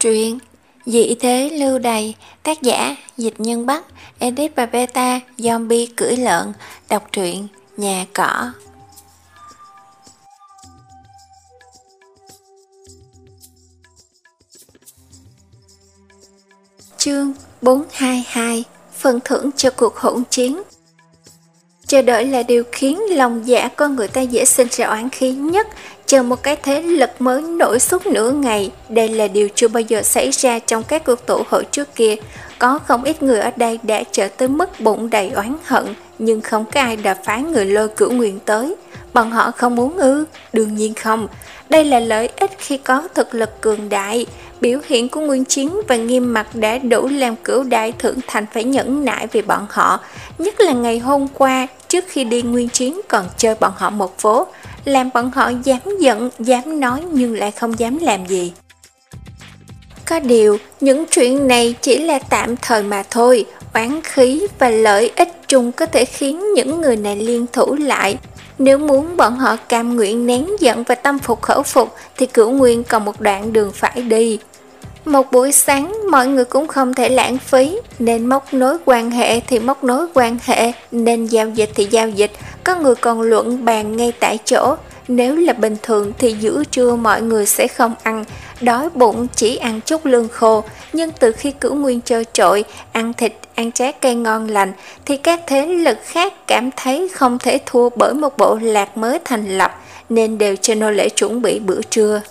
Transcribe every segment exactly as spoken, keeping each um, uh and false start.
Truyện Dị thế lưu đày, tác giả Dịch Nhân Bắc, edit và beta Zombie cưỡi lợn. Đọc truyện Nhà Cỏ. Chương bốn hai hai. Phần thưởng cho cuộc hỗn chiến. Chờ đợi là điều khiến lòng dạ con người ta dễ sinh ra oán khí nhất. Chờ một cái thế lực mới nổi suốt nửa ngày. Đây là điều chưa bao giờ xảy ra trong các cuộc tụ hội trước kia. Có không ít người ở đây đã trở tới mức bụng đầy oán hận, nhưng không có ai đã phái người lôi Cửu Nguyên tới. Bọn họ không muốn ư? Đương nhiên không. Đây là lợi ích khi có thực lực cường đại. Biểu hiện của Nguyên Chiến và Nghiêm Mặc đã đủ làm Cửu Đại Thượng Thành phải nhẫn nại vì bọn họ. Nhất là ngày hôm qua, trước khi đi Nguyên Chiến còn chơi bọn họ một vố, làm bọn họ dám giận, dám nói nhưng lại không dám làm gì. Có điều, những chuyện này chỉ là tạm thời mà thôi. Oán khí và lợi ích chung có thể khiến những người này liên thủ lại. Nếu muốn bọn họ cam nguyện nén giận và tâm phục khẩu phục thì Cửu Nguyên còn một đoạn đường phải đi. Một buổi sáng mọi người cũng không thể lãng phí, nên móc nối quan hệ thì móc nối quan hệ, nên giao dịch thì giao dịch, có người còn luận bàn ngay tại chỗ. Nếu là bình thường thì giữa trưa mọi người sẽ không ăn, đói bụng chỉ ăn chút lương khô, nhưng từ khi Cửu Nguyên trơ trội, ăn thịt, ăn trái cây ngon lành, thì các thế lực khác cảm thấy không thể thua bởi một bộ lạc mới thành lập, nên đều cho nô lệ chuẩn bị bữa trưa.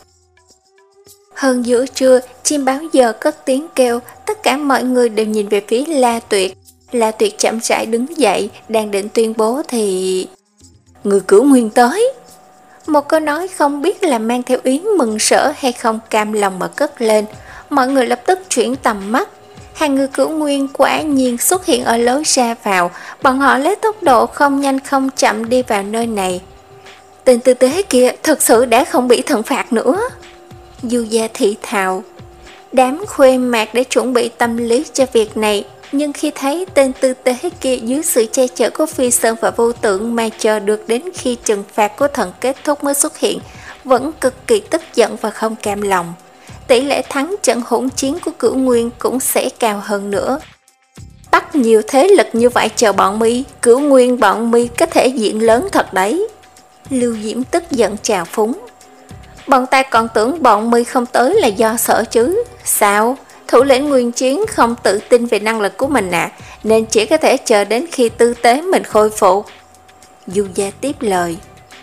Hơn giữa trưa, chim báo giờ cất tiếng kêu, tất cả mọi người đều nhìn về phía La Tuyệt. La Tuyệt chậm rãi đứng dậy, đang định tuyên bố thì... Người Cửu Nguyên tới! Một câu nói không biết là mang theo ý mừng sở hay không cam lòng mà cất lên. Mọi người lập tức chuyển tầm mắt. Hàng người Cửu Nguyên quả nhiên xuất hiện ở lối ra vào. Bọn họ lấy tốc độ không nhanh không chậm đi vào nơi này. Tên tư tế kia thật sự đã không bị thận phạt nữa. Du Gia thị thào. Đám khuê mạc để chuẩn bị tâm lý cho việc này, nhưng khi thấy tên tư tế kia dưới sự che chở của Phi Sơn và Vô Tượng mà chờ được đến khi trừng phạt của thần kết thúc mới xuất hiện, vẫn cực kỳ tức giận và không cam lòng. Tỷ lệ thắng trận hỗn chiến của Cửu Nguyên cũng sẽ cao hơn nữa. Bắt nhiều thế lực như vậy chờ bọn mi, Cửu Nguyên bọn mi có thể diện lớn thật đấy. Lưu Diễm tức giận trào phúng. Bọn ta còn tưởng bọn mi không tới là do sợ chứ. Sao? Thủ lĩnh Nguyên Chiến không tự tin về năng lực của mình à, nên chỉ có thể chờ đến khi tư tế mình khôi phục. Du Gia tiếp lời.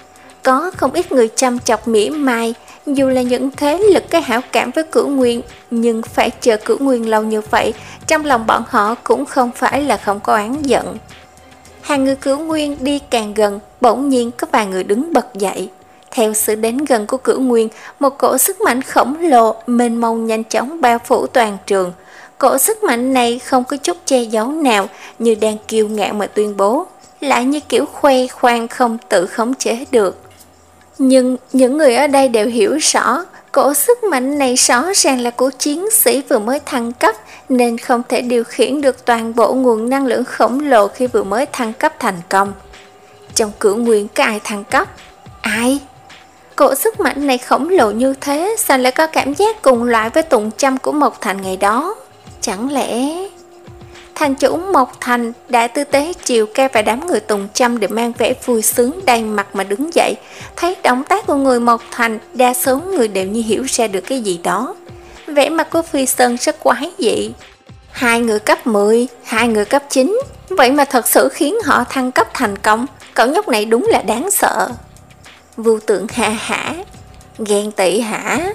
Có không ít người chăm chọc mỉa mai, dù là những thế lực có hảo cảm với Cửu Nguyên, nhưng phải chờ Cửu Nguyên lâu như vậy, trong lòng bọn họ cũng không phải là không có oán giận. Hàng người Cửu Nguyên đi càng gần, bỗng nhiên có vài người đứng bật dậy. Theo sự đến gần của Cửu Nguyên, một cỗ sức mạnh khổng lồ mênh mông nhanh chóng bao phủ toàn trường. Cỗ sức mạnh này không có chút che giấu nào, như đang kiêu ngạo mà tuyên bố, lại như kiểu khoe khoang không tự khống chế được. Nhưng những người ở đây đều hiểu rõ, cỗ sức mạnh này rõ ràng là của chiến sĩ vừa mới thăng cấp, nên không thể điều khiển được toàn bộ nguồn năng lượng khổng lồ khi vừa mới thăng cấp thành công. Trong Cửu Nguyên có ai thăng cấp? Ai? Cỗ sức mạnh này khổng lồ như thế, sao lại có cảm giác cùng loại với Tùng Trâm của Mộc Thành ngày đó? Chẳng lẽ... Thành chủ Mộc Thành, đại tư tế chiều ca và đám người Tùng Trâm đều mang vẻ vui sướng đầy mặt mà đứng dậy. Thấy động tác của người Mộc Thành, đa số người đều như hiểu ra được cái gì đó. Vẻ mặt của Phi Sơn rất quái dị. Hai người cấp mười, hai người cấp chín, vậy mà thật sự khiến họ thăng cấp thành công. Cậu nhóc này đúng là đáng sợ. Vô Tượng ha hả. Ghen tị hả?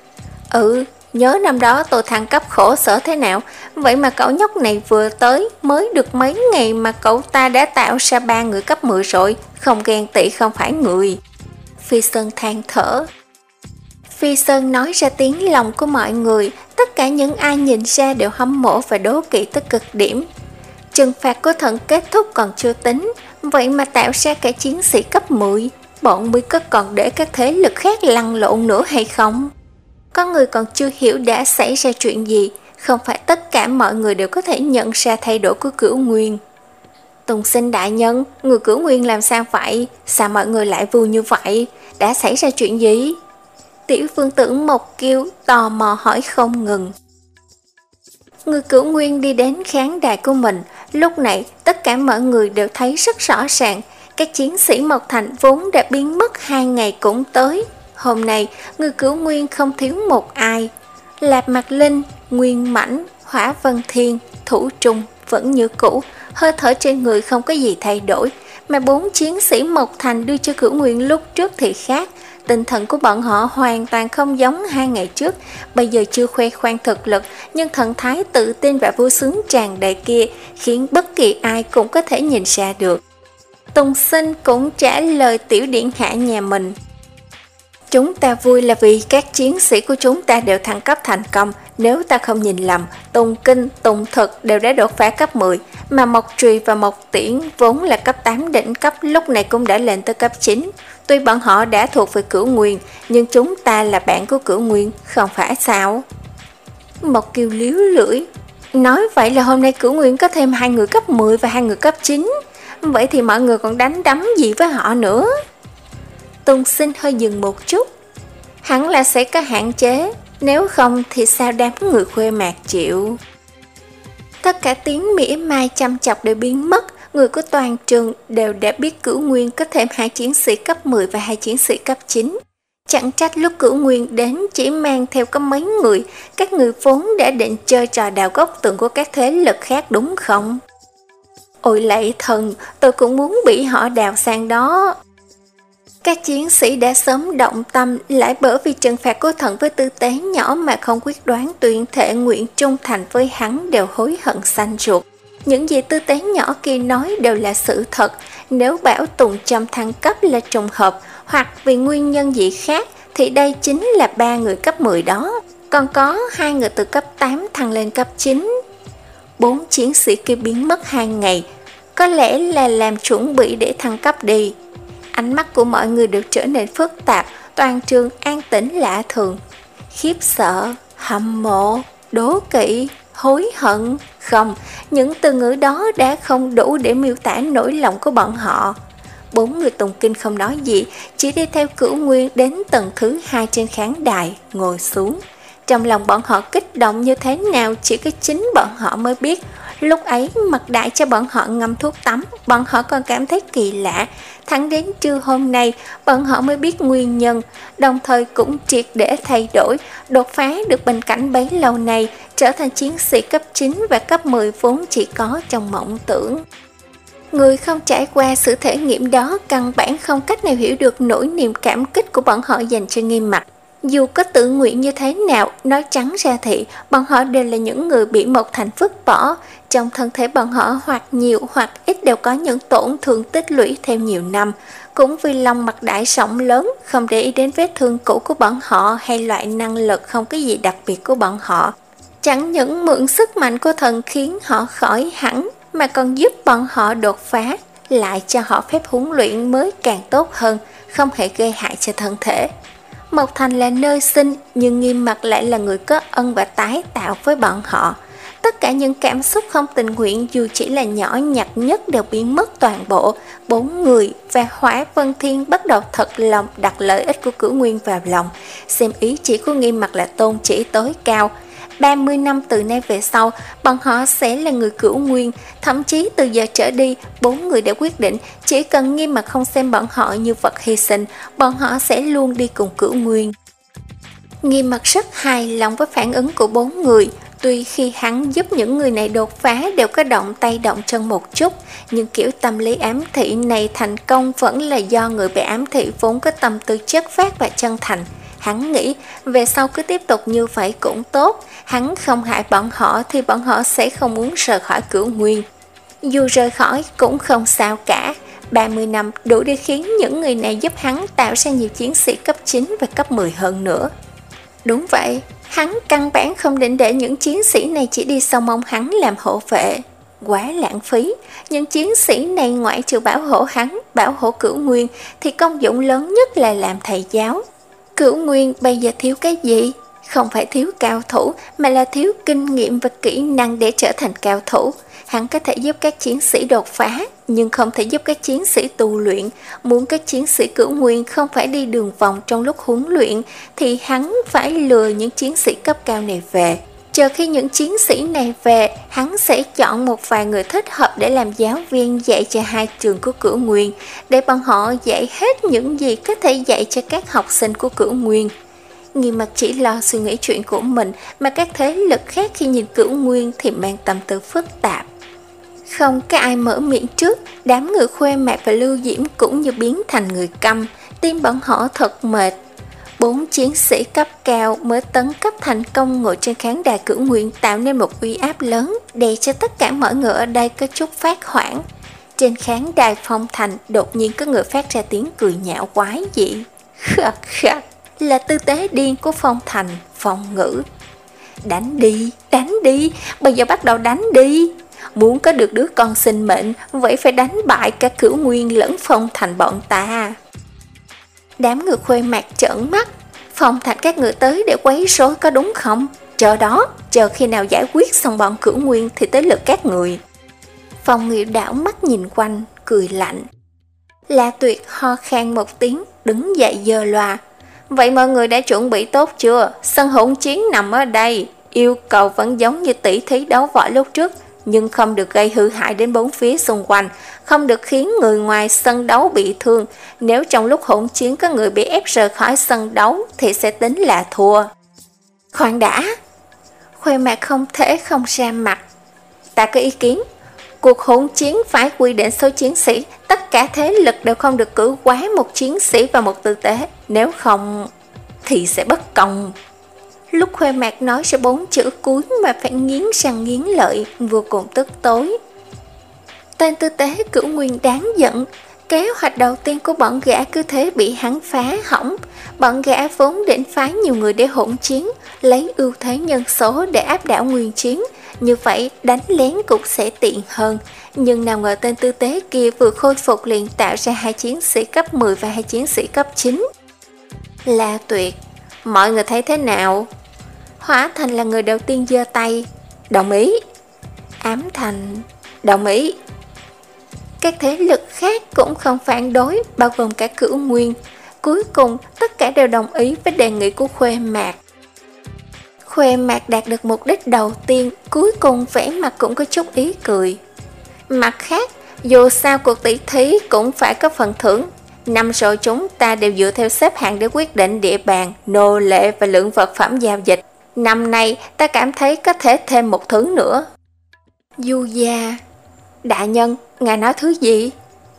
Ừ, nhớ năm đó tôi thăng cấp khổ sở thế nào, vậy mà cậu nhóc này vừa tới mới được mấy ngày mà cậu ta đã tạo ra ba người cấp mười rồi, không ghen tị không phải người. Phi Sơn than thở. Phi Sơn nói ra tiếng lòng của mọi người, tất cả những ai nhìn ra đều hâm mộ và đố kỵ tới cực điểm. Trừng phạt của thần kết thúc còn chưa tính, vậy mà tạo ra cả chiến sĩ cấp mười. Bọn mới có còn để các thế lực khác lăn lộn nữa hay không? Có người còn chưa hiểu đã xảy ra chuyện gì, không phải tất cả mọi người đều có thể nhận ra thay đổi của Cửu Nguyên. Tùng Sinh đại nhân, người Cửu Nguyên làm sao vậy? Sao mọi người lại vui như vậy? Đã xảy ra chuyện gì? Tiểu Vương tử Mộc Kiều tò mò hỏi không ngừng. Người Cửu Nguyên đi đến khán đài của mình, lúc này tất cả mọi người đều thấy rất rõ ràng, các chiến sĩ Mộc Thành vốn đã biến mất hai ngày cũng tới. Hôm nay, người Cửu Nguyên không thiếu một ai. Lạp Mạc Linh, Nguyên Mãnh, Hỏa Vân Thiên, Thủ Trung vẫn như cũ, hơi thở trên người không có gì thay đổi, mà bốn chiến sĩ Mộc Thành đưa cho Cửu Nguyên lúc trước thì khác. Tinh thần của bọn họ hoàn toàn không giống hai ngày trước, bây giờ chưa khoe khoang thực lực, nhưng thần thái tự tin và vui sướng tràn đầy kia khiến bất kỳ ai cũng có thể nhìn ra được. Tùng Sinh cũng trả lời tiểu điện hạ nhà mình. Chúng ta vui là vì các chiến sĩ của chúng ta đều thăng cấp thành công. Nếu ta không nhìn lầm, Tùng Kinh, Tùng Thực đều đã đột phá cấp mười, mà Mộc Trùy và Mộc Tiễn vốn là cấp tám đỉnh cấp lúc này cũng đã lên tới cấp chín. Tuy bọn họ đã thuộc về Cửu Nguyên, nhưng chúng ta là bạn của Cửu Nguyên, không phải sao? Mộc Kiều liếu lưỡi, nói vậy là hôm nay Cửu Nguyên có thêm hai người cấp mười và hai người cấp chín. Vậy thì mọi người còn đánh đấm gì với họ nữa? Tùng Sinh hơi dừng một chút. Hẳn là sẽ có hạn chế, nếu không thì sao đám người Khuê Mạc chịu? Tất cả tiếng mỉa mai chăm chọc đều biến mất. Người của toàn trường đều đã biết Cửu Nguyên có thêm hai chiến sĩ cấp mười và hai chiến sĩ cấp chín. Chẳng trách lúc Cửu Nguyên đến chỉ mang theo có mấy người, các người vốn đã định chơi trò đào gốc tường của các thế lực khác đúng không? Ôi lạy thần, tôi cũng muốn bị họ đào sang đó. Các chiến sĩ đã sớm động tâm, lại bởi vì trừng phạt của thần với tư tế nhỏ mà không quyết đoán tuyên thệ nguyện trung thành với hắn, đều hối hận xanh ruột. Những gì tư tế nhỏ kia nói đều là sự thật. Nếu bảo Tùng Trầm thăng cấp là trùng hợp hoặc vì nguyên nhân gì khác thì đây chính là ba người cấp mười đó. Còn có hai người từ cấp tám thăng lên cấp chín. Bốn chiến sĩ kia biến mất hai ngày, có lẽ là làm chuẩn bị để thăng cấp đi. Ánh mắt của mọi người đều trở nên phức tạp, toàn trường an tĩnh lạ thường. Khiếp sợ, hâm mộ, đố kỵ, hối hận. Không, những từ ngữ đó đã không đủ để miêu tả nỗi lòng của bọn họ. Bốn người tùng kinh không nói gì, chỉ đi theo Cửu Nguyên đến tầng thứ hai trên khán đài, ngồi xuống. Trong lòng bọn họ kích động như thế nào chỉ có chính bọn họ mới biết. Lúc ấy mặc đại cho bọn họ ngâm thuốc tắm, bọn họ còn cảm thấy kỳ lạ. Thẳng đến trưa hôm nay, bọn họ mới biết nguyên nhân, đồng thời cũng triệt để thay đổi, đột phá được bình cảnh bấy lâu nay, trở thành chiến sĩ cấp chín và cấp mười vốn chỉ có trong mộng tưởng. Người không trải qua sự thể nghiệm đó căn bản không cách nào hiểu được nỗi niềm cảm kích của bọn họ dành cho Nghiêm Mặc. Dù có tự nguyện như thế nào, nói trắng ra thì bọn họ đều là những người bị Mộc Thành vứt bỏ. Trong thân thể bọn họ hoặc nhiều hoặc ít đều có những tổn thương tích lũy theo nhiều năm. Cũng vì lòng mặc đại rộng lớn, không để ý đến vết thương cũ của bọn họ hay loại năng lực không có gì đặc biệt của bọn họ. Chẳng những mượn sức mạnh của thần khiến họ khỏi hẳn, mà còn giúp bọn họ đột phá, lại cho họ phép huấn luyện mới càng tốt hơn, không hề gây hại cho thân thể. Mộc Thành là nơi sinh, nhưng Nghiêm Mặc lại là người có ân và tái tạo với bọn họ. Tất cả những cảm xúc không tình nguyện dù chỉ là nhỏ nhặt nhất đều biến mất toàn bộ. Bốn người và Hỏa Vân Thiên bắt đầu thật lòng đặt lợi ích của Cửu Nguyên vào lòng, xem ý chỉ của Nghiêm Mặc là tôn chỉ tối cao. ba mươi năm từ nay về sau, bọn họ sẽ là người Cửu Nguyên. Thậm chí từ giờ trở đi, bốn người đã quyết định chỉ cần Nghiêm Mặc không xem bọn họ như vật hy sinh, bọn họ sẽ luôn đi cùng Cửu Nguyên. Nghiêm Mặc rất hài lòng với phản ứng của bốn người. Tuy khi hắn giúp những người này đột phá đều có động tay động chân một chút, nhưng kiểu tâm lý ám thị này thành công vẫn là do người bị ám thị vốn có tâm tư chất phác và chân thành. Hắn nghĩ về sau cứ tiếp tục như vậy cũng tốt, hắn không hại bọn họ thì bọn họ sẽ không muốn rời khỏi Cửu Nguyên. Dù rời khỏi cũng không sao cả, ba mươi năm đủ để khiến những người này giúp hắn tạo ra nhiều chiến sĩ cấp chín và cấp mười hơn nữa. Đúng vậy, hắn căn bản không định để những chiến sĩ này chỉ đi sau mong hắn làm hộ vệ. Quá lãng phí, những chiến sĩ này ngoại trừ bảo hộ hắn, bảo hộ Cửu Nguyên thì công dụng lớn nhất là làm thầy giáo. Cửu Nguyên bây giờ thiếu cái gì? Không phải thiếu cao thủ mà là thiếu kinh nghiệm và kỹ năng để trở thành cao thủ. hắn có thể giúp các chiến sĩ đột phá, nhưng không thể giúp các chiến sĩ tu luyện. Muốn các chiến sĩ Cửu Nguyên không phải đi đường vòng trong lúc huấn luyện, thì hắn phải lừa những chiến sĩ cấp cao này về. Chờ khi những chiến sĩ này về, hắn sẽ chọn một vài người thích hợp để làm giáo viên dạy cho hai trường của Cửu Nguyên, để bọn họ dạy hết những gì có thể dạy cho các học sinh của Cửu Nguyên. Nghiêm Mặc chỉ lo suy nghĩ chuyện của mình, mà các thế lực khác khi nhìn Cửu Nguyên thì mang tâm tư phức tạp. Không có ai mở miệng trước, đám người Khuê Mạc và Lưu Diễm cũng như biến thành người câm, tim bọn họ thật mệt. Bốn chiến sĩ cấp cao mới tấn cấp thành công ngồi trên khán đài Cửu Nguyên tạo nên một uy áp lớn, đè cho tất cả mọi người ở đây có chút phát hoảng. Trên khán đài Phong Thành đột nhiên có người phát ra tiếng cười nhạo quái dị. Khắc khắc, là tư tế điên của Phong Thành, Phong Ngữ. Đánh đi, đánh đi, bây giờ bắt đầu đánh đi. Muốn có được đứa con sinh mệnh, vậy phải đánh bại cả Cửu Nguyên lẫn Phong Thành bọn ta. Đám người Khuê Mạc trợn mắt. Phong Thành các người tới để quấy rối có đúng không? Chờ đó, chờ khi nào giải quyết xong bọn Cửu Nguyên thì tới lượt các người. Phong Nghiệu đảo mắt nhìn quanh, cười lạnh. La Tuyệt ho khan một tiếng, đứng dậy giơ loa. Vậy mọi người đã chuẩn bị tốt chưa? Sân hỗn chiến nằm ở đây. Yêu cầu vẫn giống như tỷ thí đấu võ lúc trước, nhưng không được gây hư hại đến bốn phía xung quanh, không được khiến người ngoài sân đấu bị thương. Nếu trong lúc hỗn chiến có người bị ép rời khỏi sân đấu thì sẽ tính là thua. Khoan đã! Khuê Mạc không thể không ra mặt. Ta có ý kiến. Cuộc hỗn chiến phải quy định số chiến sĩ, tất cả thế lực đều không được cử quá một chiến sĩ và một tư tế, nếu không thì sẽ bất công. Lúc Khuê Mạc nói ra bốn chữ cuối mà phải nghiến răng nghiến lợi, vô cùng tức tối. Tên tư tế Cửu Nguyên đáng giận, kế hoạch đầu tiên của bọn gã cứ thế bị hắn phá hỏng. Bọn gã vốn định phái nhiều người để hỗn chiến, lấy ưu thế nhân số để áp đảo nguyên chiến, như vậy đánh lén cũng sẽ tiện hơn. Nhưng nào ngờ tên tư tế kia vừa khôi phục liền tạo ra hai chiến sĩ cấp mười và hai chiến sĩ cấp chín. La Tuyệt, mọi người thấy thế nào? Hóa Thành là người đầu tiên giơ tay. Đồng ý. Ám Thành, đồng ý. Các thế lực khác cũng không phản đối, bao gồm cả Cửu Nguyên. Cuối cùng tất cả đều đồng ý với đề nghị của Khuê Mạc. Khuê Mạc đạt được mục đích đầu tiên, cuối cùng vẻ mặt cũng có chút ý cười. Mặt khác, dù sao cuộc tỷ thí cũng phải có phần thưởng. Năm rồi chúng ta đều dựa theo xếp hạng để quyết định địa bàn, nô lệ và lượng vật phẩm giao dịch. Năm nay ta cảm thấy có thể thêm một thứ nữa. Du gia, đại nhân, ngài nói thứ gì?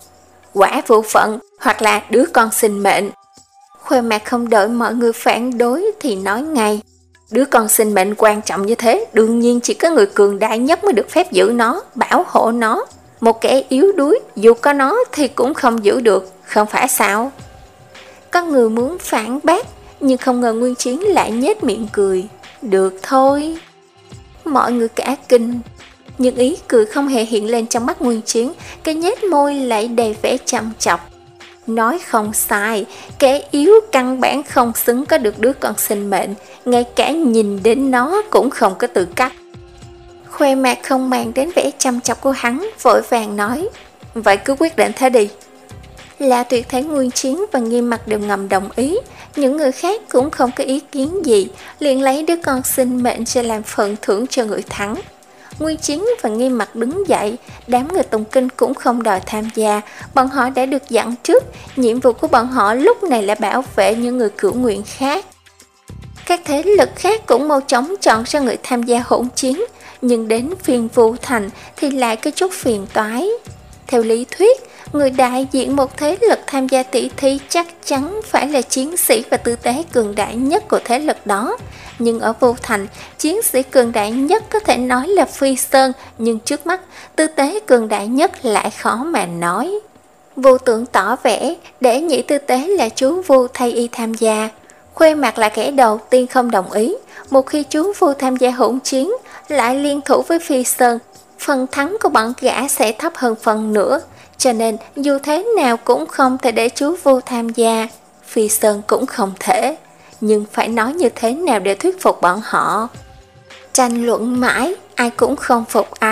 Quả vụ phận hoặc là đứa con sinh mệnh. Khuê Mạc không đợi mọi người phản đối thì nói ngay. Đứa con sinh mệnh quan trọng như thế, đương nhiên chỉ có người cường đại nhất mới được phép giữ nó, bảo hộ nó. Một kẻ yếu đuối, dù có nó thì cũng không giữ được, không phải sao? Có người muốn phản bác, nhưng không ngờ Nguyên Chiến lại nhếch miệng cười. Được thôi. Mọi người cả kinh, nhưng ý cười không hề hiện lên trong mắt Nguyên Chiến, cái nhếch môi lại đầy vẻ chăm chọc. Nói không sai, kẻ yếu căn bản không xứng có được đứa con sinh mệnh, ngay cả nhìn đến nó cũng không có tư cách. Khuê Mạc không màng đến vẻ chăm chọc của hắn, vội vàng nói, vậy cứ quyết định thế đi. La Tuyệt thấy Nguyên Chiến và Nghiêm Mặc đều ngầm đồng ý, những người khác cũng không có ý kiến gì, liền lấy đứa con sinh mệnh ra làm phần thưởng cho người thắng. Nguyên Chiến và Nghiêm Mặc đứng dậy, đám người tụng kinh cũng không đòi tham gia, bọn họ đã được dặn trước, nhiệm vụ của bọn họ lúc này là bảo vệ những người cửu nguyện khác. Các thế lực khác cũng mau chóng chọn ra người tham gia hỗn chiến, nhưng đến phiên Vu Thành thì lại có chút phiền toái. Theo lý thuyết, người đại diện một thế lực tham gia tỷ thí chắc chắn phải là chiến sĩ và tư tế cường đại nhất của thế lực đó. Nhưng ở Vu Thành, chiến sĩ cường đại nhất có thể nói là Phi Sơn, nhưng trước mắt, tư tế cường đại nhất lại khó mà nói. Vu Tượng tỏ vẻ để nhị tư tế là chú Vu thay y tham gia. Khuê Mạc là kẻ đầu tiên không đồng ý. Một khi chú Vu tham gia hỗn chiến, lại liên thủ với Phi Sơn, phần thắng của bọn gã sẽ thấp hơn phần nữa. Cho nên dù thế nào cũng không thể để chú Vu tham gia. Phi Sơn cũng không thể. Nhưng phải nói như thế nào để thuyết phục bọn họ? Tranh luận mãi, ai cũng không phục ai.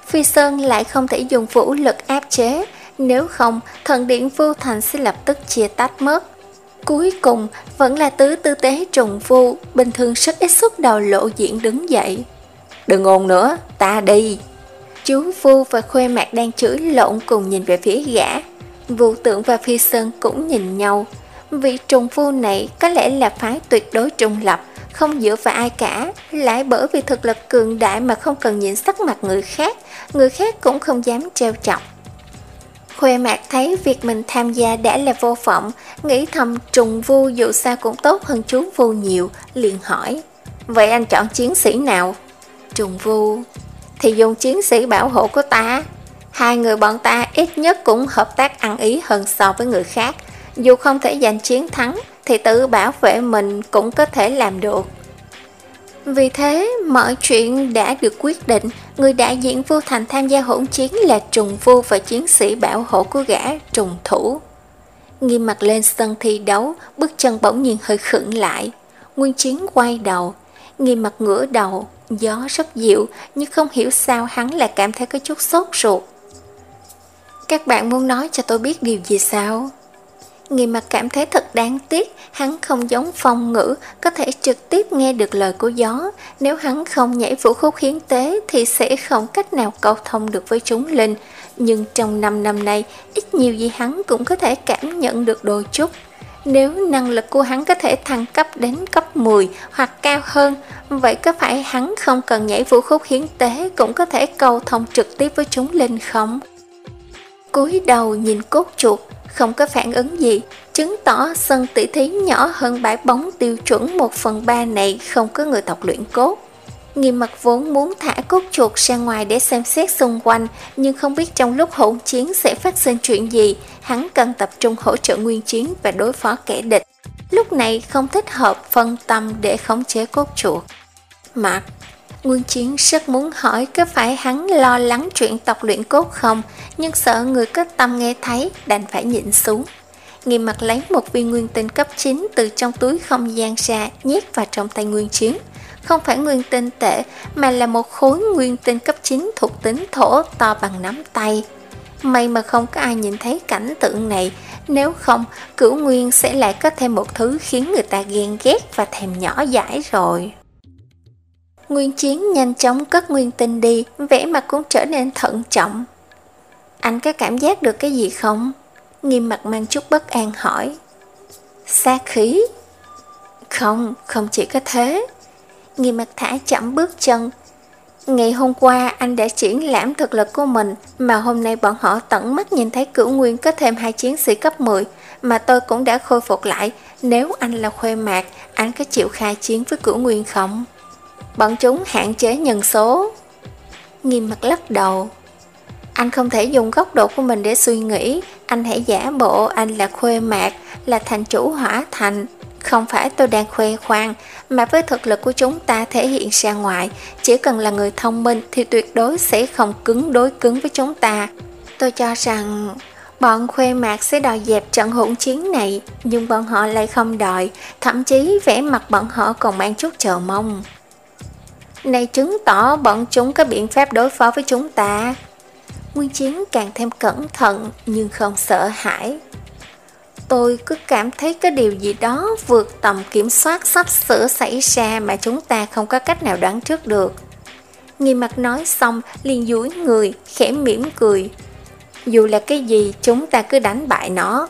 Phi Sơn lại không thể dùng vũ lực áp chế, nếu không thần điện Vu Thành sẽ lập tức chia tách mất. Cuối cùng vẫn là tứ tư tế Trùng Vu, bình thường rất ít xuất đầu lộ diện đứng dậy. Đừng ồn nữa, ta đi. Chú Vu và Khuê Mạc đang chửi lộn cùng nhìn về phía gã. Vu Tượng và Phi Sơn cũng nhìn nhau. Vị Trùng Vu này có lẽ là phái tuyệt đối trung lập, không dựa vào ai cả, lại bởi vì thực lực cường đại mà không cần nhìn sắc mặt người khác, người khác cũng không dám trêu chọc. Khuê Mạc thấy việc mình tham gia đã là vô vọng, nghĩ thầm Trùng Vu dù sao cũng tốt hơn chú Vu nhiều, liền hỏi: Vậy anh chọn chiến sĩ nào? Trùng Vu: Thì dùng chiến sĩ bảo hộ của ta. Hai người bọn ta ít nhất cũng hợp tác ăn ý hơn so với người khác. Dù không thể giành chiến thắng thì tự bảo vệ mình cũng có thể làm được. Vì thế mọi chuyện đã được quyết định. Người đại diện Vu Thành tham gia hỗn chiến là Trùng Vu và chiến sĩ bảo hộ của gã Trùng Thủ. Nghiêm mặt lên sân thi đấu, bước chân bỗng nhiên hơi khựng lại. Nguyên Chiến quay đầu, Nghiêm mặt ngửa đầu. Gió rất dịu, nhưng không hiểu sao hắn lại cảm thấy có chút sốt ruột. Các bạn muốn nói cho tôi biết điều gì sao? Nghiêm mặt cảm thấy thật đáng tiếc, hắn không giống Phong Ngữ, có thể trực tiếp nghe được lời của gió. Nếu hắn không nhảy vũ khúc hiến tế thì sẽ không cách nào câu thông được với chúng linh. Nhưng trong năm năm nay, ít nhiều gì hắn cũng có thể cảm nhận được đôi chút. Nếu năng lực của hắn có thể thăng cấp đến cấp mười hoặc cao hơn, vậy có phải hắn không cần nhảy vũ khúc hiến tế cũng có thể câu thông trực tiếp với chúng linh không? Cúi đầu nhìn cốt chuột, không có phản ứng gì, chứng tỏ sân tỷ thí nhỏ hơn bãi bóng tiêu chuẩn một phần ba này không có người tộc luyện cốt. Nghiêm mặt vốn muốn thả cốt chuột ra ngoài để xem xét xung quanh, nhưng không biết trong lúc hỗn chiến sẽ phát sinh chuyện gì, hắn cần tập trung hỗ trợ Nguyên Chiến và đối phó kẻ địch. Lúc này không thích hợp phân tâm để khống chế cốt chuột. Mặt Nguyên Chiến rất muốn hỏi có phải hắn lo lắng chuyện tộc luyện cốt không, nhưng sợ người có tâm nghe thấy, đành phải nhịn xuống. Nghiêm mặt lấy một viên nguyên tinh cấp chín từ trong túi không gian ra, nhét vào trong tay Nguyên Chiến. Không phải nguyên tinh tệ, mà là một khối nguyên tinh cấp chín thuộc tính thổ to bằng nắm tay. May mà không có ai nhìn thấy cảnh tượng này, nếu không, Cửu Nguyên sẽ lại có thêm một thứ khiến người ta ghen ghét và thèm nhỏ dãi rồi. Nguyên Chiến nhanh chóng cất nguyên tinh đi, vẻ mặt cũng trở nên thận trọng. Anh có cảm giác được cái gì không? Nghiêm mặt mang chút bất an hỏi. Sát khí? Không, không chỉ có thế. Nghiêm mặt thả chậm bước chân. Ngày hôm qua anh đã triển lãm thực lực của mình, mà hôm nay bọn họ tận mắt nhìn thấy Cửu Nguyên có thêm hai chiến sĩ cấp mười, mà tôi cũng đã khôi phục lại. Nếu anh là Khuê Mạc, anh có chịu khai chiến với Cửu Nguyên không? Bọn chúng hạn chế nhân số. Nghiêm mặt lắc đầu. Anh không thể dùng góc độ của mình để suy nghĩ. Anh hãy giả bộ anh là Khuê Mạc, là thành chủ Hỏa Thành. Không phải tôi đang khoe khoang, mà với thực lực của chúng ta thể hiện ra ngoài, chỉ cần là người thông minh thì tuyệt đối sẽ không cứng đối cứng với chúng ta. Tôi cho rằng bọn Khuê Mạc sẽ đòi dẹp trận hỗn chiến này, nhưng bọn họ lại không đòi, thậm chí vẻ mặt bọn họ còn mang chút chờ mong. Này chứng tỏ bọn chúng có biện pháp đối phó với chúng ta. Nguyên Chiến càng thêm cẩn thận nhưng không sợ hãi. Tôi cứ cảm thấy có điều gì đó vượt tầm kiểm soát sắp sửa xảy ra mà chúng ta không có cách nào đoán trước được. Nghiêm mặt nói xong liền duỗi người, khẽ mỉm cười. Dù là cái gì chúng ta cứ đánh bại nó.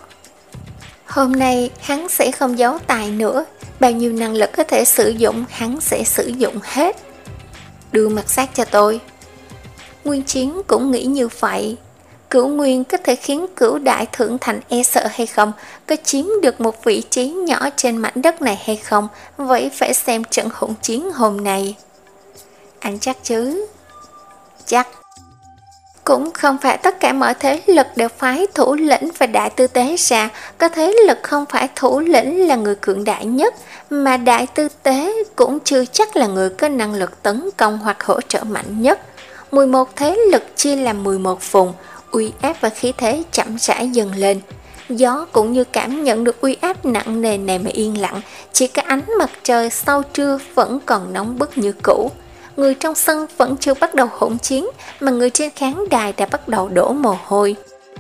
Hôm nay hắn sẽ không giấu tài nữa, bao nhiêu năng lực có thể sử dụng hắn sẽ sử dụng hết. Đưa mặt sát cho tôi. Nguyên Chiến cũng nghĩ như vậy. Cửu Nguyên có thể khiến Cửu Đại Thượng Thành e sợ hay không, có chiếm được một vị trí nhỏ trên mảnh đất này hay không, vậy phải xem trận hỗn chiến hôm nay. Anh chắc chứ? Chắc. Cũng không phải tất cả mọi thế lực đều phái thủ lĩnh và đại tư tế ra, có thế lực không phải thủ lĩnh là người cường đại nhất, mà đại tư tế cũng chưa chắc là người có năng lực tấn công hoặc hỗ trợ mạnh nhất. mười một thế lực chia làm mười một vùng, uy áp và khí thế chậm rãi dần lên. Gió cũng như cảm nhận được uy áp nặng nề này mà yên lặng, chỉ có ánh mặt trời sau trưa vẫn còn nóng bức như cũ. người trong sân vẫn chưa bắt đầu hỗn chiến, mà người trên khán đài đã bắt đầu đổ mồ hôi.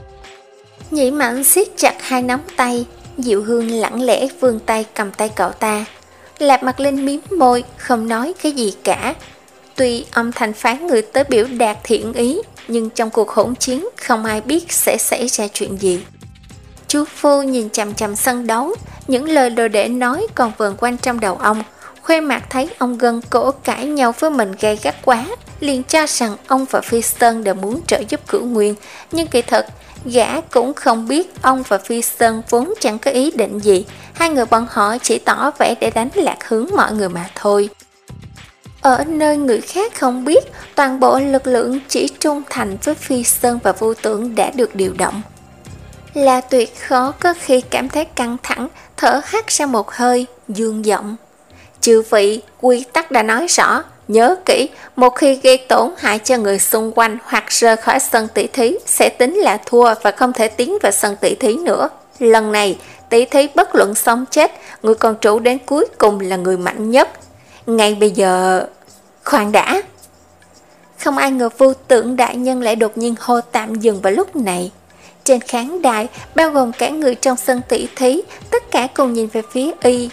Nhĩ Mãnh siết chặt hai nắm tay, Diệu Hương lặng lẽ vươn tay cầm tay cậu ta. Lạp Mặt Linh mím môi, không nói cái gì cả. Tuy âm thanh phán người tới biểu đạt thiện ý, nhưng trong cuộc hỗn chiến không ai biết sẽ xảy ra chuyện gì. Chú Phu nhìn chằm chằm sân đấu, những lời đồ để nói còn vờn quanh trong đầu ông. Khuê Mạc thấy ông gân cổ cãi nhau với mình gay gắt quá, liền cho rằng ông và Phi Sơn đều muốn trợ giúp Cửu Nguyên, nhưng kỳ thật gã cũng không biết ông và Phi Sơn vốn chẳng có ý định gì, hai người bọn họ chỉ tỏ vẻ để đánh lạc hướng mọi người mà thôi. Ở nơi người khác không biết, toàn bộ lực lượng chỉ trung thành với Phi Sơn và Vô Tưởng đã được điều động. La Tuyệt khó có khi cảm thấy căng thẳng, thở hắt ra một hơi, dương giọng. Chư vị, quy tắc đã nói rõ, nhớ kỹ, một khi gây tổn hại cho người xung quanh hoặc rời khỏi sân tỷ thí sẽ tính là thua và không thể tiến vào sân tỷ thí nữa. Lần này, tỷ thí bất luận sống chết, người còn trụ đến cuối cùng là người mạnh nhất. Ngay bây giờ... Khoan đã! Không ai ngờ Vô Tưởng đại nhân lại đột nhiên hô tạm dừng vào lúc này. Trên khán đài, bao gồm cả người trong sân tỷ thí, tất cả cùng nhìn về phía y.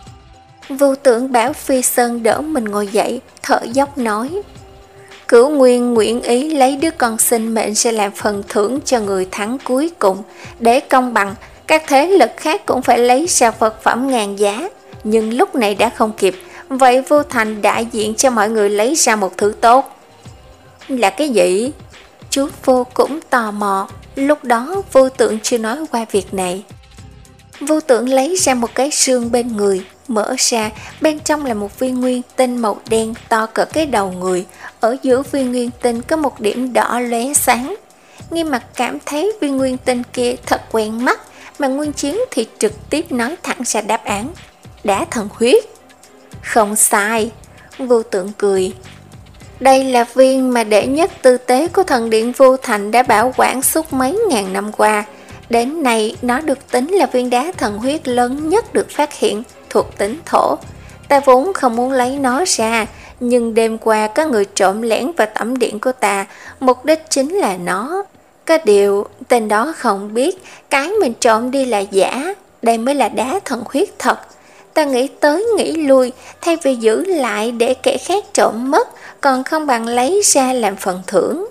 Vô Tưởng bảo Phi Sơn đỡ mình ngồi dậy, thở dốc nói. Cửu Nguyên nguyện ý lấy đứa con sinh mệnh sẽ làm phần thưởng cho người thắng cuối cùng. Để công bằng, các thế lực khác cũng phải lấy ra vật phẩm ngàn giá. Nhưng lúc này đã không kịp, vậy Vô Thành đại diện cho mọi người lấy ra một thứ tốt. Là cái gì? Chú Vô cũng tò mò, lúc đó Vô Tưởng chưa nói qua việc này. Vô Tưởng lấy ra một cái xương bên người, mở ra, bên trong là một viên nguyên tinh màu đen to cỡ cái đầu người, ở giữa viên nguyên tinh có một điểm đỏ lóe sáng. Nghiêm Mặt cảm thấy viên nguyên tinh kia thật quen mắt, mà Nguyên Chiến thì trực tiếp nói thẳng ra đáp án. Đá thần huyết. Không sai, Vô Tưởng cười. Đây là viên mà đệ nhất tư tế của thần điện Vô Thành đã bảo quản suốt mấy ngàn năm qua. Đến nay nó được tính là viên đá thần huyết lớn nhất được phát hiện, thuộc tính thổ. Ta vốn không muốn lấy nó ra, nhưng đêm qua có người trộm lẻn vào tẩm điện của ta, mục đích chính là nó. Có điều, tên đó không biết, cái mình trộm đi là giả, đây mới là đá thần huyết thật. Ta nghĩ tới nghĩ lui, thay vì giữ lại để kẻ khác trộm mất, còn không bằng lấy ra làm phần thưởng.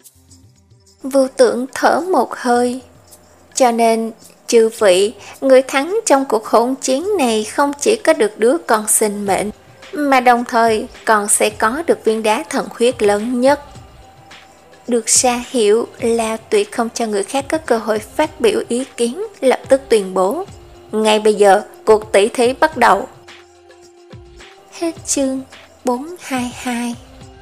Vô Tưởng thở một hơi. Cho nên, chư vị, người thắng trong cuộc hỗn chiến này không chỉ có được đứa con sinh mệnh, mà đồng thời còn sẽ có được viên đá thần huyết lớn nhất. Được ra hiệu là Tuyệt không cho người khác có cơ hội phát biểu ý kiến, lập tức tuyên bố. Ngay bây giờ, cuộc tỷ thí bắt đầu. Hết chương bốn hai hai.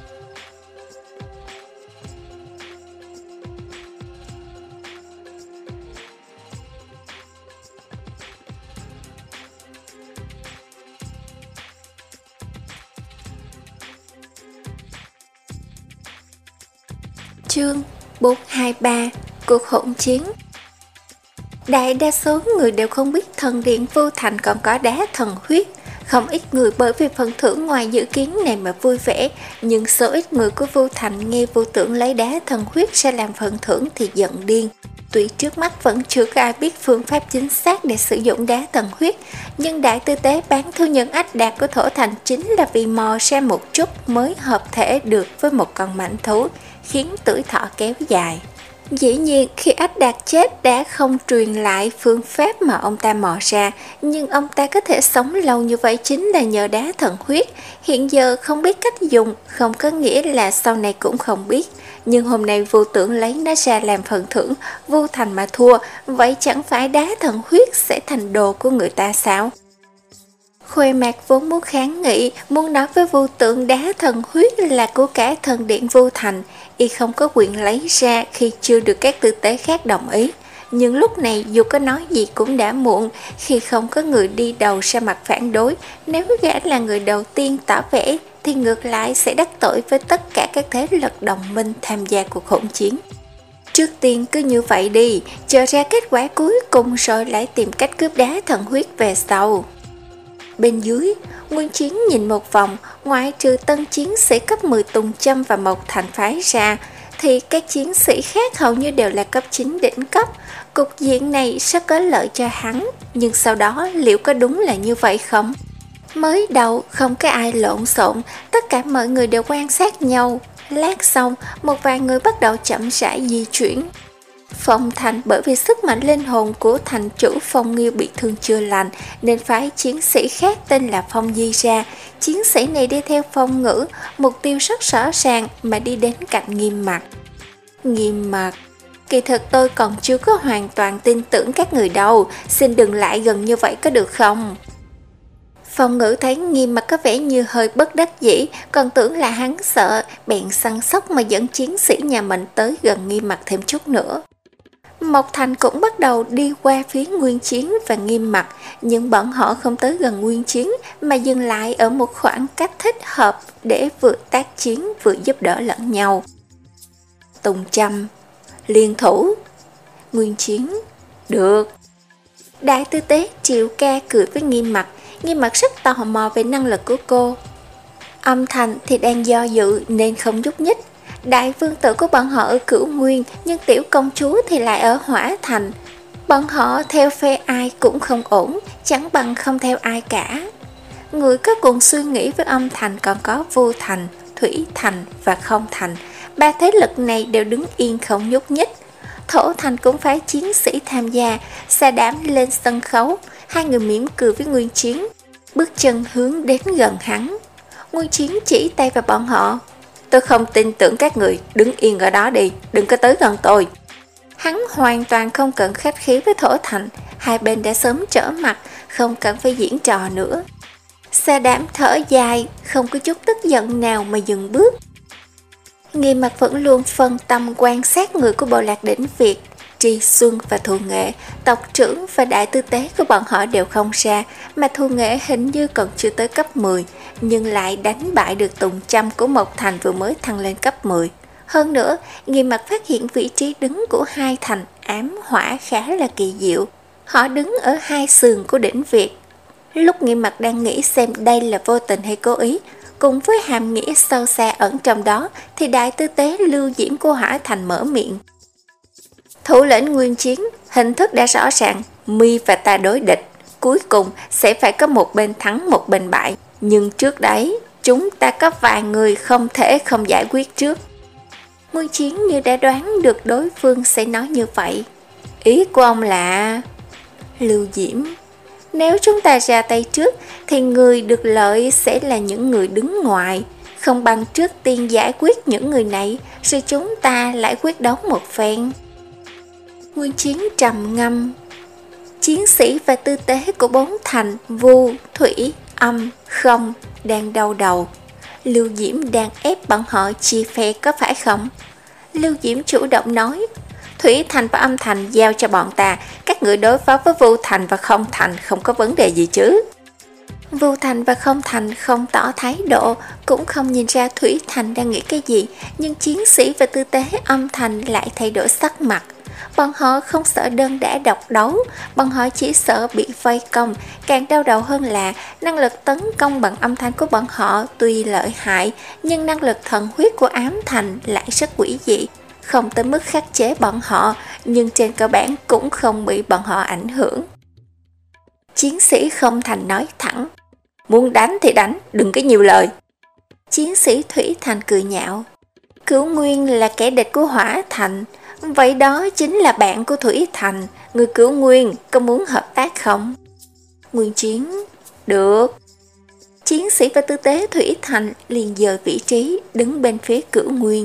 Chương bốn hai ba. Cuộc hỗn chiến. Đại đa số người đều không biết thần điện Vô Thành còn có đá thần huyết. Không ít người bởi vì phần thưởng ngoài dự kiến này mà vui vẻ, nhưng số ít người của Vô Thành nghe Vô Tưởng lấy đá thần huyết ra làm phần thưởng thì giận điên. Tuy trước mắt vẫn chưa có ai biết phương pháp chính xác để sử dụng đá thần huyết, nhưng đại tư tế bán thu nhân ách đạt của Thổ Thành chính là vì mò ra một chút mới hợp thể được với một con mãnh thú, khiến tuổi thọ kéo dài. Dĩ nhiên khi Ách Đạt chết đã không truyền lại phương pháp mà ông ta mò ra, nhưng ông ta có thể sống lâu như vậy chính là nhờ đá thần huyết. Hiện giờ không biết cách dùng không có nghĩa là sau này cũng không biết, nhưng hôm nay Vô Tưởng lấy nó ra làm phần thưởng, Vô Thành mà thua, vậy chẳng phải đá thần huyết sẽ thành đồ của người ta sao? Khuê Mạc vốn muốn kháng nghị, muốn nói với Vô Tưởng đá thần huyết là của cả thần điện Vô Thành, y không có quyền lấy ra khi chưa được các tư tế khác đồng ý. Nhưng lúc này dù có nói gì cũng đã muộn, khi không có người đi đầu ra mặt phản đối. Nếu gã là người đầu tiên tỏ vẻ thì ngược lại sẽ đắc tội với tất cả các thế lực đồng minh tham gia cuộc hỗn chiến. Trước tiên cứ như vậy đi, chờ ra kết quả cuối cùng rồi lại tìm cách cướp đá thần huyết về sau. bên dưới. Nguyên Chiến nhìn một vòng, ngoại trừ tân chiến sĩ cấp mười Tùng Châm và Mộc Thành phái ra, thì các chiến sĩ khác hầu như đều là cấp chín đỉnh cấp. Cục diện này rất có lợi cho hắn, nhưng sau đó liệu có đúng là như vậy không? Mới đầu không có ai lộn xộn, tất cả mọi người đều quan sát nhau. Lát sau, một vài người bắt đầu chậm rãi di chuyển. Phong Thành bởi vì sức mạnh linh hồn của thành chủ Phong Nghiêu bị thương chưa lành nên phái chiến sĩ khác tên là Phong Di ra. Chiến sĩ này đi theo Phong Ngữ, mục tiêu rất rõ ràng mà đi đến cạnh Nghiêm Mặc. Nghiêm Mặc, kỳ thực tôi còn chưa có hoàn toàn tin tưởng các người đâu, xin đừng lại gần như vậy có được không? Phong Ngữ thấy Nghiêm Mặc có vẻ như hơi bất đắc dĩ, còn tưởng là hắn sợ, bèn săn sóc mà dẫn chiến sĩ nhà mình tới gần Nghiêm Mặc thêm chút nữa. Mộc Thành cũng bắt đầu đi qua phía Nguyên Chiến và Nghiêm Mặc, nhưng bọn họ không tới gần Nguyên Chiến mà dừng lại ở một khoảng cách thích hợp để vừa tác chiến vừa giúp đỡ lẫn nhau. Tùng Châm, liên thủ. Nguyên Chiến, được. Đại tư tế Triệu Ca cười với Nghiêm Mặc, Nghiêm Mặc rất tò mò về năng lực của cô. Âm Thành thì đang do dự nên không nhúc nhích. Đại vương tử của bọn họ ở Cửu Nguyên, nhưng tiểu công chúa thì lại ở Hỏa Thành. Bọn họ theo phe ai cũng không ổn, chẳng bằng không theo ai cả. Người có cùng suy nghĩ với Âm Thành còn có Vô Thành, Thủy Thành và Không Thành. Ba thế lực này đều đứng yên không nhúc nhích. Thổ Thành cũng phái chiến sĩ tham gia, Sa Đảm lên sân khấu. Hai người mỉm cười với Nguyên Chiến, bước chân hướng đến gần hắn. Nguyên Chiến chỉ tay vào bọn họ. Tôi không tin tưởng các người, đứng yên ở đó đi, đừng có tới gần tôi. Hắn hoàn toàn không cần khách khí với Thổ Thành, hai bên đã sớm trở mặt, không cần phải diễn trò nữa. Sa Đảm thở dài, không có chút tức giận nào mà dừng bước. Nghiêm Mặc vẫn luôn phân tâm quan sát người của bộ lạc đỉnh Việt. Tri Xuân và Thu Nghệ, tộc trưởng và đại tư tế của bọn họ đều không ra, mà Thu Nghệ hình như còn chưa tới cấp mười, nhưng lại đánh bại được Tùng Châm của Mộc Thành vừa mới thăng lên cấp mười. Hơn nữa, Nghiêm Mặc phát hiện vị trí đứng của hai thành ám hỏa khá là kỳ diệu. Họ đứng ở hai sườn của đỉnh Việt. Lúc Nghiêm Mặc đang nghĩ xem đây là vô tình hay cố ý, cùng với hàm nghĩa sâu xa ẩn trong đó, thì đại tư tế Lưu Diễm của Hỏa Thành mở miệng. Thủ lĩnh Nguyên Chiến, hình thức đã rõ ràng, mi và ta đối địch, cuối cùng sẽ phải có một bên thắng một bên bại. Nhưng trước đấy, chúng ta có vài người không thể không giải quyết trước. Nguyên Chiến như đã đoán được đối phương sẽ nói như vậy. Ý của ông là... Lưu Diễm, nếu chúng ta ra tay trước, thì người được lợi sẽ là những người đứng ngoài. Không bằng trước tiên giải quyết những người này, rồi chúng ta lại quyết đấu một phen. Nguyên Chiến trầm ngâm. Chiến sĩ và tư tế của bốn thành Vu, Thủy, Âm, Không đang đau đầu. Lưu Diễm đang ép bọn họ chia phe có phải không? Lưu Diễm chủ động nói, Thủy Thành và Âm Thành giao cho bọn ta, các người đối phó với Vu Thành và Không Thành không có vấn đề gì chứ? Vu Thành và Không Thành không tỏ thái độ, cũng không nhìn ra Thủy Thành đang nghĩ cái gì, nhưng chiến sĩ và tư tế Âm Thành lại thay đổi sắc mặt. Bọn họ không sợ đơn đả độc đấu, bọn họ chỉ sợ bị vây công. Càng đau đầu hơn là năng lực tấn công bằng âm thanh của bọn họ tuy lợi hại, nhưng năng lực thần huyết của Ám Thành lại rất quỷ dị. Không tới mức khắc chế bọn họ, nhưng trên cơ bản cũng không bị bọn họ ảnh hưởng. Chiến sĩ Không Thành nói thẳng, muốn đánh thì đánh, đừng có nhiều lời. Chiến sĩ Thủy Thành cười nhạo, Cửu Nguyên là kẻ địch của Hỏa Thành, vậy đó chính là bạn của Thủy Thành, người Cửu Nguyên có muốn hợp tác không? Nguyên Chiến, được. Chiến sĩ và tư tế Thủy Thành liền dời vị trí, đứng bên phía Cửu Nguyên.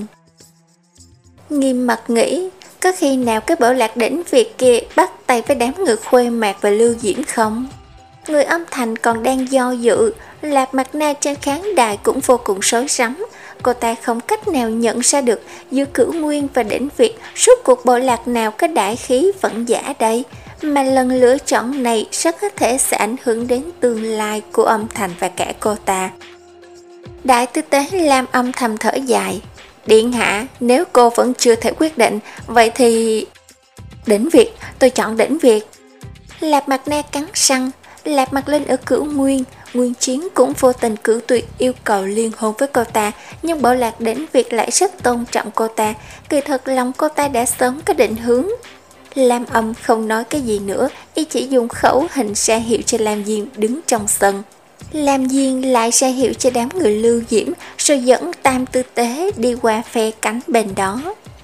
Nghiêm Mặc nghĩ, có khi nào cái bộ lạc đỉnh Việt kia bắt tay với đám người Khuê Mạc và Lưu Diễm không? Người Âm Thành còn đang do dự, Lạp Mặt Na trên khán đài cũng vô cùng rối rắm. Cô ta không cách nào nhận ra được giữa Cửu Nguyên và đỉnh Việt suốt cuộc bộ lạc nào có đại khí vẫn giả đây, mà lần lựa chọn này rất có thể sẽ ảnh hưởng đến tương lai của Âm Thành và cả cô ta. Đại tư tế Lam âm thầm thở dài, điện hạ, nếu cô vẫn chưa thể quyết định, vậy thì... Đỉnh Việt, tôi chọn đỉnh Việt. Lạp Mặt Na cắn răng, Lạc Mặt Linh ở Cửu Nguyên, Nguyên Chiến cũng vô tình cử tuyệt yêu cầu liên hôn với cô ta, nhưng Bảo Lạc đến việc lại rất tôn trọng cô ta, kỳ thật lòng cô ta đã sớm có định hướng. Lam Âm không nói cái gì nữa, y chỉ dùng khẩu hình ra hiệu cho Lam Diên đứng trong sân. Lam Diên lại ra hiệu cho đám người Lưu Diễm, rồi dẫn Tam Tư Tế đi qua phe cánh bên đó.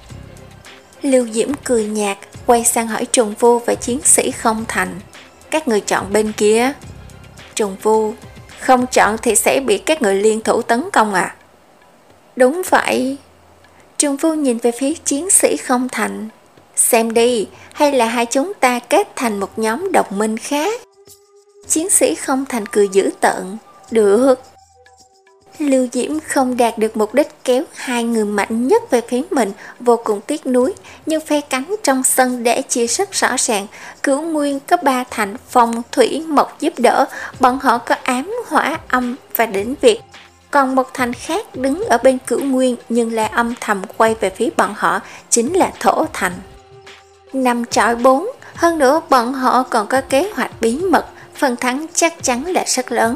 Lưu Diễm cười nhạt, quay sang hỏi Trùng Vu và chiến sĩ Không Thành: các người chọn bên kia? Trùng Vu: không chọn thì sẽ bị các người liên thủ tấn công à? Đúng vậy. Trùng Vu nhìn về phía chiến sĩ Không Thành: xem đi, hay là hai chúng ta kết thành một nhóm đồng minh khác? Chiến sĩ Không Thành cười dữ tợn: được. Lưu Diễm không đạt được mục đích kéo hai người mạnh nhất về phía mình, vô cùng tiếc nuối, nhưng phe cánh trong sân để chia rất rõ ràng. Cửu Nguyên có ba thành phong, thủy, mộc giúp đỡ, bọn họ có ám, hỏa, âm và đỉnh Việt. Còn một thành khác đứng ở bên Cửu Nguyên nhưng lại âm thầm quay về phía bọn họ, chính là Thổ Thành. Năm chọi bốn, hơn nữa bọn họ còn có kế hoạch bí mật, phần thắng chắc chắn là rất lớn.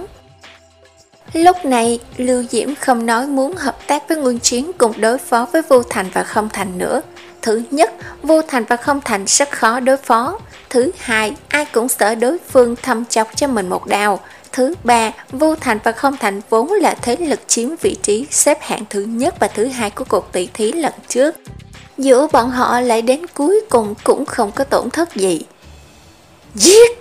Lúc này, Lưu Diễm không nói muốn hợp tác với Nguyên Chiến cùng đối phó với Vô Thành và Không Thành nữa. Thứ nhất, Vô Thành và Không Thành rất khó đối phó. Thứ hai, ai cũng sợ đối phương thâm chọc cho mình một đao. Thứ ba, Vô Thành và Không Thành vốn là thế lực chiếm vị trí xếp hạng thứ nhất và thứ hai của cuộc tỷ thí lần trước. Giữa bọn họ lại đến cuối cùng cũng không có tổn thất gì. Giết!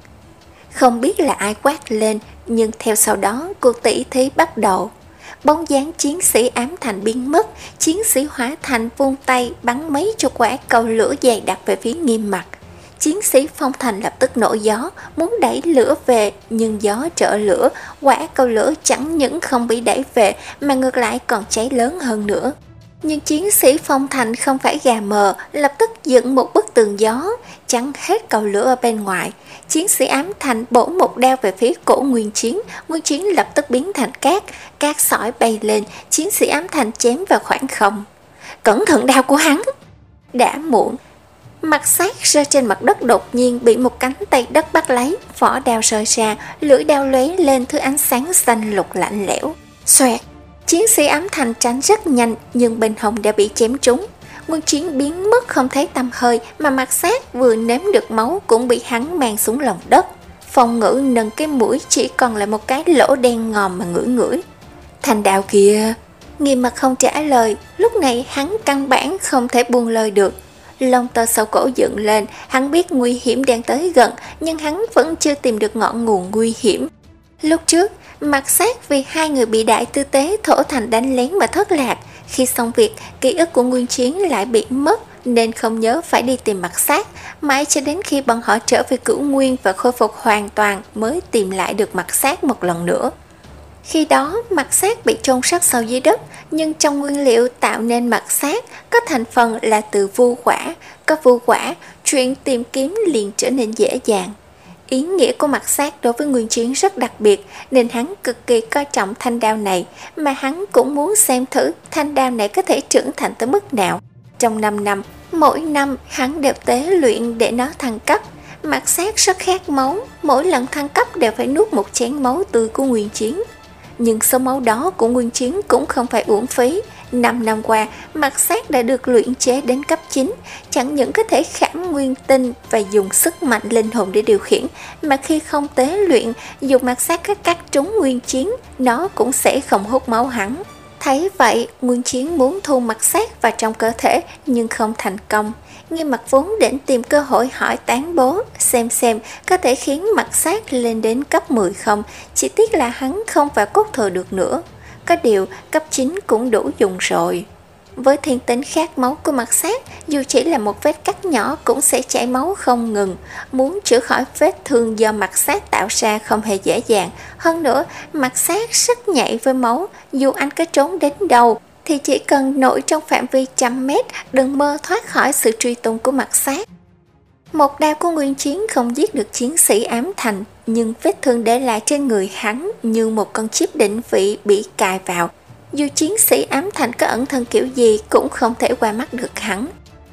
Không biết là ai quát lên, nhưng theo sau đó cuộc tỷ thí bắt đầu. Bóng dáng chiến sĩ ám thành biến mất, chiến sĩ hỏa thành vung tay bắn mấy chục quả cầu lửa dày đặc về phía Nghiêm Mặc. Chiến sĩ phong thành lập tức nổi gió, muốn đẩy lửa về, nhưng gió trợ lửa, quả cầu lửa chẳng những không bị đẩy về mà ngược lại còn cháy lớn hơn nữa. Nhưng chiến sĩ phong thành không phải gà mờ, lập tức dựng một bức tường gió, chắn hết cầu lửa ở bên ngoài. Chiến sĩ ám thành bổ một đao về phía cổ Nguyên Chiến, Nguyên Chiến lập tức biến thành cát, cát sỏi bay lên, chiến sĩ ám thành chém vào khoảng không. Cẩn thận đao của hắn! Đã muộn. Mặt sát rơi trên mặt đất đột nhiên bị một cánh tay đất bắt lấy, vỏ đao rơi ra, lưỡi đao lóe lên thứ ánh sáng xanh lục lạnh lẽo. Xoẹt! Chiến sĩ ám thành tránh rất nhanh nhưng bên hông đã bị chém trúng. Nguyên Chiến biến mất không thấy tăm hơi, mà mặt sát vừa nếm được máu cũng bị hắn mang xuống lòng đất. Phong Ngữ nâng cái mũi chỉ còn lại một cái lỗ đen ngòm mà ngửi ngửi. Thanh đao kìa! Nghiêm Mặc không trả lời, lúc này hắn căn bản không thể buông lời được. Lông tơ sau cổ dựng lên, hắn biết nguy hiểm đang tới gần, nhưng hắn vẫn chưa tìm được ngọn nguồn nguy hiểm. Lúc trước, Mặt sát vì hai người bị Đại Tư Tế Thổ Thành đánh lén mà thất lạc. Khi xong việc, ký ức của Nguyên Chiến lại bị mất nên không nhớ phải đi tìm Mặt sát. Mãi cho đến khi bọn họ trở về Cửu Nguyên và khôi phục hoàn toàn mới tìm lại được Mặt sát một lần nữa. Khi đó, Mặt sát bị chôn sắt sâu dưới đất, nhưng trong nguyên liệu tạo nên Mặt sát có thành phần là từ vu quả. Có vu quả, chuyện tìm kiếm liền trở nên dễ dàng. Ý nghĩa của Mặt sát đối với Nguyên Chiến rất đặc biệt nên hắn cực kỳ coi trọng thanh đao này, mà hắn cũng muốn xem thử thanh đao này có thể trưởng thành tới mức nào. Trong năm năm, mỗi năm hắn đều tế luyện để nó thăng cấp. Mặt sát rất khát máu, mỗi lần thăng cấp đều phải nuốt một chén máu tươi của Nguyên Chiến. Nhưng số máu đó của Nguyên Chiến cũng không phải uổng phí. Năm năm qua, Mặt sát đã được luyện chế đến cấp chín, chẳng những có thể khảm nguyên tinh và dùng sức mạnh linh hồn để điều khiển, mà khi không tế luyện, dùng Mặt sát các cắt trúng Nguyên Chiến, nó cũng sẽ không hút máu hắn. Thấy vậy, Nguyên Chiến muốn thu Mặt sát vào trong cơ thể nhưng không thành công. Nghiêm Mặc vốn định tìm cơ hội hỏi Tán Bố xem xem có thể khiến Mặt sát lên đến cấp mười không, chỉ tiếc là hắn không vào cốt thừa được nữa. Có điều cấp chín cũng đủ dùng rồi. Với thiên tính khát máu của Mặt sát, dù chỉ là một vết cắt nhỏ cũng sẽ chảy máu không ngừng. Muốn chữa khỏi vết thương do Mặt sát tạo ra không hề dễ dàng. Hơn nữa, Mặt sát rất nhạy với máu, dù anh có trốn đến đâu thì chỉ cần nổi trong phạm vi trăm mét, đừng mơ thoát khỏi sự truy tung của Mặt sát. Một đao của Nguyên Chiến không giết được chiến sĩ ám thành, nhưng vết thương để lại trên người hắn như một con chip định vị bị cài vào. Dù chiến sĩ ám thành có ẩn thân kiểu gì cũng không thể qua mắt được hắn.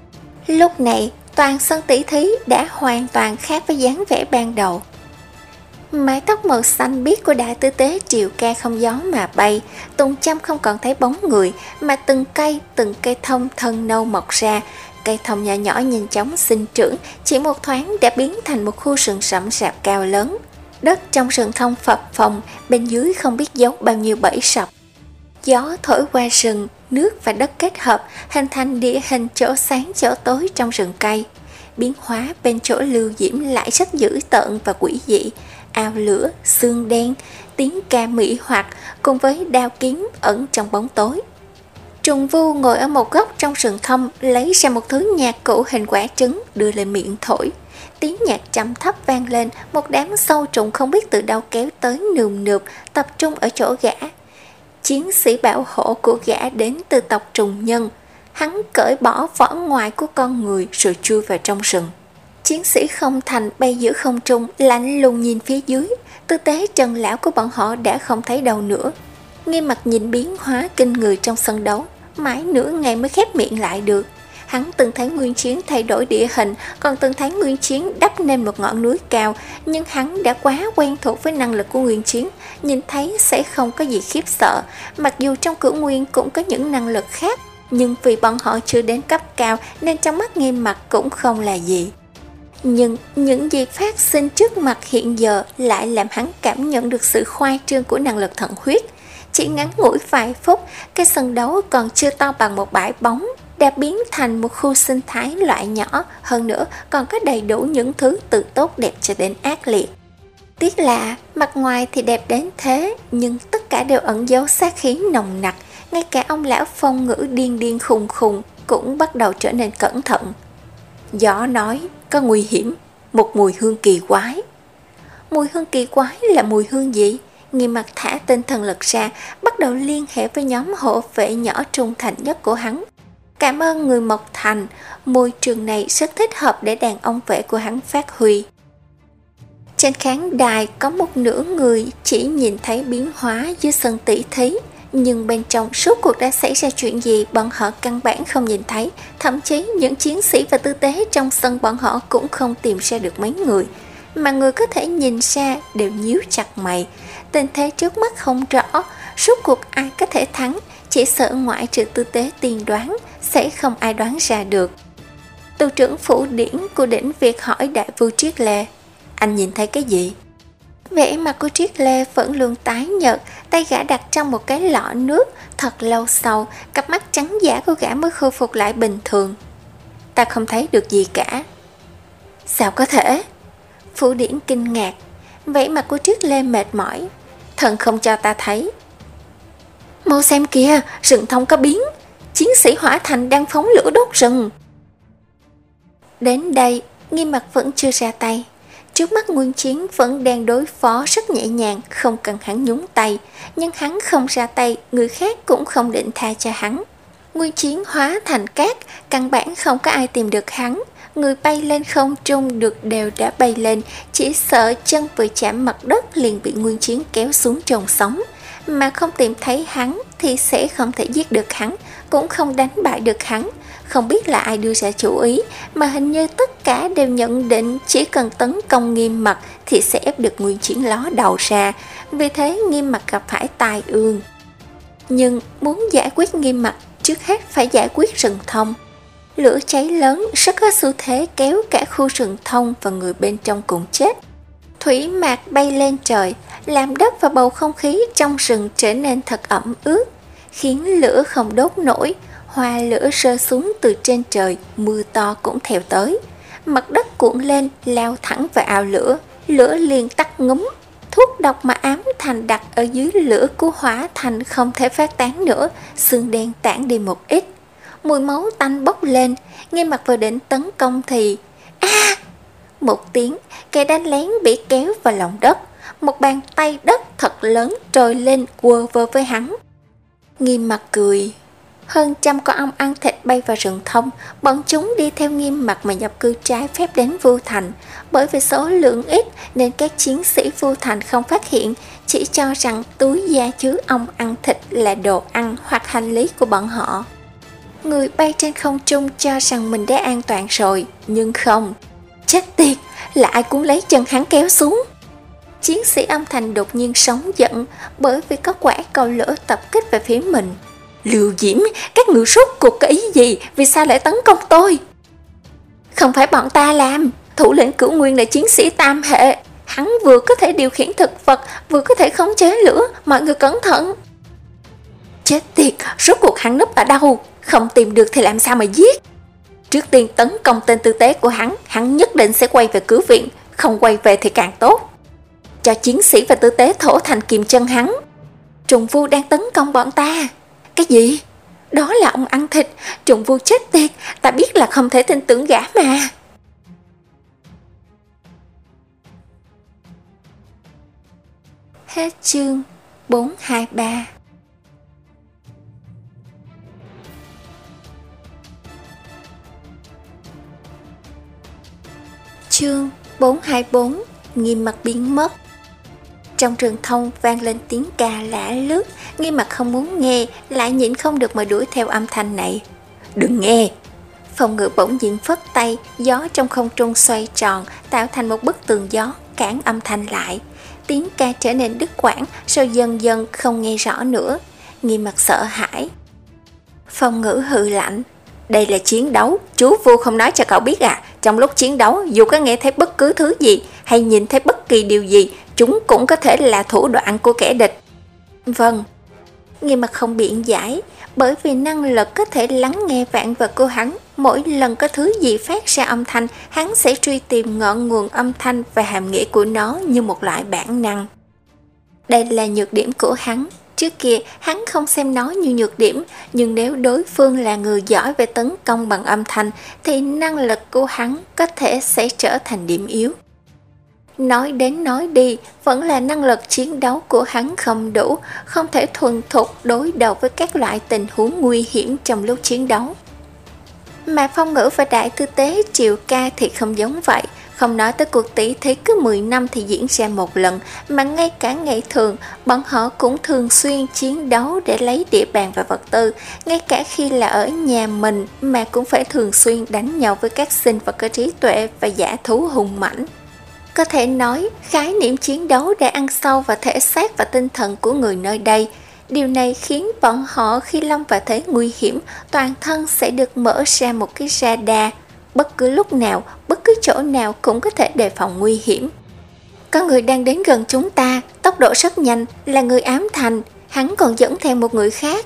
Lúc này, toàn sân tỷ thí đã hoàn toàn khác với dáng vẻ ban đầu. Mái tóc màu xanh biếc của đại tư tế triều ca không gió mà bay, Tùng Châm không còn thấy bóng người, mà từng cây, từng cây thông thân nâu mọc ra. Cây thông nhỏ nhỏ nhanh chóng sinh trưởng, chỉ một thoáng đã biến thành một khu rừng rậm rạp cao lớn. Đất trong rừng thông phập phồng, bên dưới không biết giấu bao nhiêu bẫy sập. Gió thổi qua rừng, nước và đất kết hợp, hình thành địa hình chỗ sáng chỗ tối trong rừng cây. Biến hóa bên chỗ Lưu Diễm lại rất dữ tợn và quỷ dị. Ao lửa, xương đen, tiếng ca mỹ hoặc cùng với đao kiếm ẩn trong bóng tối. Trùng Vu ngồi ở một góc trong rừng thông, lấy ra một thứ nhạc cụ hình quả trứng đưa lên miệng thổi. Tiếng nhạc trầm thấp vang lên, một đám sâu trùng không biết từ đâu kéo tới nườm nượp, tập trung ở chỗ gã. Chiến sĩ bảo hộ của gã đến từ tộc trùng nhân. Hắn cởi bỏ vỏ ngoài của con người rồi chui vào trong rừng. Chiến sĩ không thành bay giữa không trung, lạnh lùng nhìn phía dưới. Tư tế trần lão của bọn họ đã không thấy đâu nữa. Nghiêm Mặt nhìn biến hóa kinh người trong sân đấu, mãi nửa ngày mới khép miệng lại được. Hắn từng thấy Nguyên Chiến thay đổi địa hình, còn từng thấy Nguyên Chiến đắp nên một ngọn núi cao, nhưng hắn đã quá quen thuộc với năng lực của Nguyên Chiến, nhìn thấy sẽ không có gì khiếp sợ. Mặc dù trong Cửu Nguyên cũng có những năng lực khác, nhưng vì bọn họ chưa đến cấp cao nên trong mắt Nghiêm Mặt cũng không là gì. Nhưng những gì phát sinh trước mặt hiện giờ lại làm hắn cảm nhận được sự khoa trương của năng lực thận huyết. Chỉ ngắn ngủi vài phút, cái sân đấu còn chưa to bằng một bãi bóng đã biến thành một khu sinh thái loại nhỏ, hơn nữa còn có đầy đủ những thứ từ tốt đẹp cho đến ác liệt. Tiếc là mặt ngoài thì đẹp đến thế, nhưng tất cả đều ẩn giấu sát khí nồng nặc. Ngay cả ông lão phong ngữ điên điên khùng khùng cũng bắt đầu trở nên cẩn thận. Gió nói có nguy hiểm, một mùi hương kỳ quái. Mùi hương kỳ quái là mùi hương gì? Nghiêm Mặt thả tinh thần lực ra, bắt đầu liên hệ với nhóm hộ vệ nhỏ trung thành nhất của hắn. Cảm ơn người Mộc Thành, môi trường này rất thích hợp để đàn ông vệ của hắn phát huy. Trên khán đài có một nửa người chỉ nhìn thấy biến hóa dưới sân tỷ thí, nhưng bên trong suốt cuộc đã xảy ra chuyện gì bọn họ căn bản không nhìn thấy, thậm chí những chiến sĩ và tư tế trong sân bọn họ cũng không tìm ra được mấy người. Mà người có thể nhìn ra đều nhíu chặt mày. Tình thế trước mắt không rõ, suốt cuộc ai có thể thắng, chỉ sợ ngoại trừ tư tế tiên đoán, sẽ không ai đoán ra được. Tù trưởng phủ điển của đỉnh Việt hỏi Đại Vu Triết Lê, anh nhìn thấy cái gì? Vẻ mặt của Triết Lê vẫn luôn tái nhợt, tay gã đặt trong một cái lọ nước. Thật lâu sau, cặp mắt trắng giả của gã mới khôi phục lại bình thường. Ta không thấy được gì cả. Sao có thể? Phủ điển kinh ngạc. Vẻ mặt của Triết Lê mệt mỏi. Thần không cho ta thấy. Mau xem kìa, rừng thông có biến. Chiến sĩ Hỏa Thành đang phóng lửa đốt rừng. Đến đây, Nghiêm Mặt vẫn chưa ra tay. Trước mắt Nguyên Chiến vẫn đang đối phó rất nhẹ nhàng, không cần hắn nhúng tay. Nhưng hắn không ra tay, người khác cũng không định tha cho hắn. Nguyên Chiến hóa thành cát, căn bản không có ai tìm được hắn. Người bay lên không trung được đều đã bay lên, chỉ sợ chân vừa chạm mặt đất liền bị Nguyên Chiến kéo xuống chôn sống. Mà không tìm thấy hắn thì sẽ không thể giết được hắn, cũng không đánh bại được hắn. Không biết là ai đưa ra chủ ý, mà hình như tất cả đều nhận định chỉ cần tấn công Nghiêm Mặt thì sẽ ép được Nguyên Chiến ló đầu ra. Vì thế Nghiêm Mặt gặp phải tai ương. Nhưng muốn giải quyết Nghiêm Mặt, trước hết phải giải quyết rừng thông. Lửa cháy lớn rất có xu thế kéo cả khu rừng thông và người bên trong cùng chết. Thủy mạc bay lên trời, làm đất và bầu không khí trong rừng trở nên thật ẩm ướt, khiến lửa không đốt nổi. Hoa lửa rơi xuống từ trên trời, mưa to cũng theo tới. Mặt đất cuộn lên, lao thẳng vào ao lửa. Lửa liền tắt ngúm. Thuốc độc mà ám thành đặt ở dưới lửa của Hỏa Thành không thể phát tán nữa, xương đen tản đi một ít. Mùi máu tanh bốc lên. Ngay mặt vừa định tấn công thì a à! Một tiếng, kẻ đánh lén bị kéo vào lòng đất. Một bàn tay đất thật lớn trồi lên quơ vơ với hắn. Nghiêm Mặt cười. Hơn trăm con ong ăn thịt bay vào rừng thông, bọn chúng đi theo Nghiêm Mặt mà nhập cư trái phép đến Vu Thành. Bởi vì số lượng ít nên các chiến sĩ Vu Thành không phát hiện, chỉ cho rằng túi da chứa ong ăn thịt là đồ ăn hoặc hành lý của bọn họ. Người bay trên không trung cho rằng mình đã an toàn rồi, nhưng không. Chết tiệt, là ai cũng lấy chân hắn kéo xuống. Chiến sĩ âm thanh đột nhiên sóng giận bởi vì có quả cầu lửa tập kích về phía mình. Lưu Diễm, các người rốt cuộc có ý gì? Vì sao lại tấn công tôi? Không phải bọn ta làm. Thủ lĩnh Cửu Nguyên là chiến sĩ tam hệ. Hắn vừa có thể điều khiển thực vật, vừa có thể khống chế lửa. Mọi người cẩn thận. Chết tiệt, rốt cuộc hắn núp ở đâu? Không tìm được thì làm sao mà giết? Trước tiên tấn công tên tư tế của hắn. Hắn nhất định sẽ quay về cứu viện. Không quay về thì càng tốt. Cho chiến sĩ và tư tế thổ thành kìm chân hắn. Trùng Vu đang tấn công bọn ta. Cái gì? Đó là ông ăn thịt. Trùng Vu chết tiệt. Ta biết là không thể tin tưởng gã mà. Hết chương bốn hai ba. Chương bốn hai bốn. Nghiêm Mặt biến mất. Trong rừng thông vang lên tiếng ca lạ lướt. Nghiêm Mặt không muốn nghe, lại nhịn không được mà đuổi theo âm thanh này. Đừng nghe! Phòng ngự bỗng nhiên phất tay, gió trong không trung xoay tròn, tạo thành một bức tường gió, cản âm thanh lại. Tiếng ca trở nên đứt quãng, rồi dần dần không nghe rõ nữa. Nghiêm Mặt sợ hãi. Phòng ngự hừ lạnh. Đây là chiến đấu, chú Vu không nói cho cậu biết à? Trong lúc chiến đấu, dù có nghe thấy bất cứ thứ gì, hay nhìn thấy bất kỳ điều gì, chúng cũng có thể là thủ đoạn của kẻ địch. Vâng. Nghiêm Mặt không biện giải, bởi vì năng lực có thể lắng nghe vạn vật của hắn. Mỗi lần có thứ gì phát ra âm thanh, hắn sẽ truy tìm ngọn nguồn âm thanh và hàm nghĩa của nó như một loại bản năng. Đây là nhược điểm của hắn. Trước kia hắn không xem nó như nhược điểm, nhưng nếu đối phương là người giỏi về tấn công bằng âm thanh thì năng lực của hắn có thể sẽ trở thành điểm yếu. Nói đến nói đi, vẫn là năng lực chiến đấu của hắn không đủ, không thể thuần thục đối đầu với các loại tình huống nguy hiểm trong lúc chiến đấu. Mà Phong Ngữ và Đại Tư Tế Triều Ca thì không giống vậy. Không nói tới cuộc tỷ thí cứ mười năm thì diễn ra một lần, mà ngay cả ngày thường, bọn họ cũng thường xuyên chiến đấu để lấy địa bàn và vật tư. Ngay cả khi là ở nhà mình mà cũng phải thường xuyên đánh nhau với các sinh vật có trí tuệ và dã thú hùng mãnh. Có thể nói, khái niệm chiến đấu đã ăn sâu vào thể xác và tinh thần của người nơi đây. Điều này khiến bọn họ khi lâm vào thế nguy hiểm, toàn thân sẽ được mở ra một cái radar. Bất cứ lúc nào, bất cứ chỗ nào cũng có thể đề phòng nguy hiểm. Có người đang đến gần chúng ta, tốc độ rất nhanh, là người ám thành, hắn còn dẫn theo một người khác.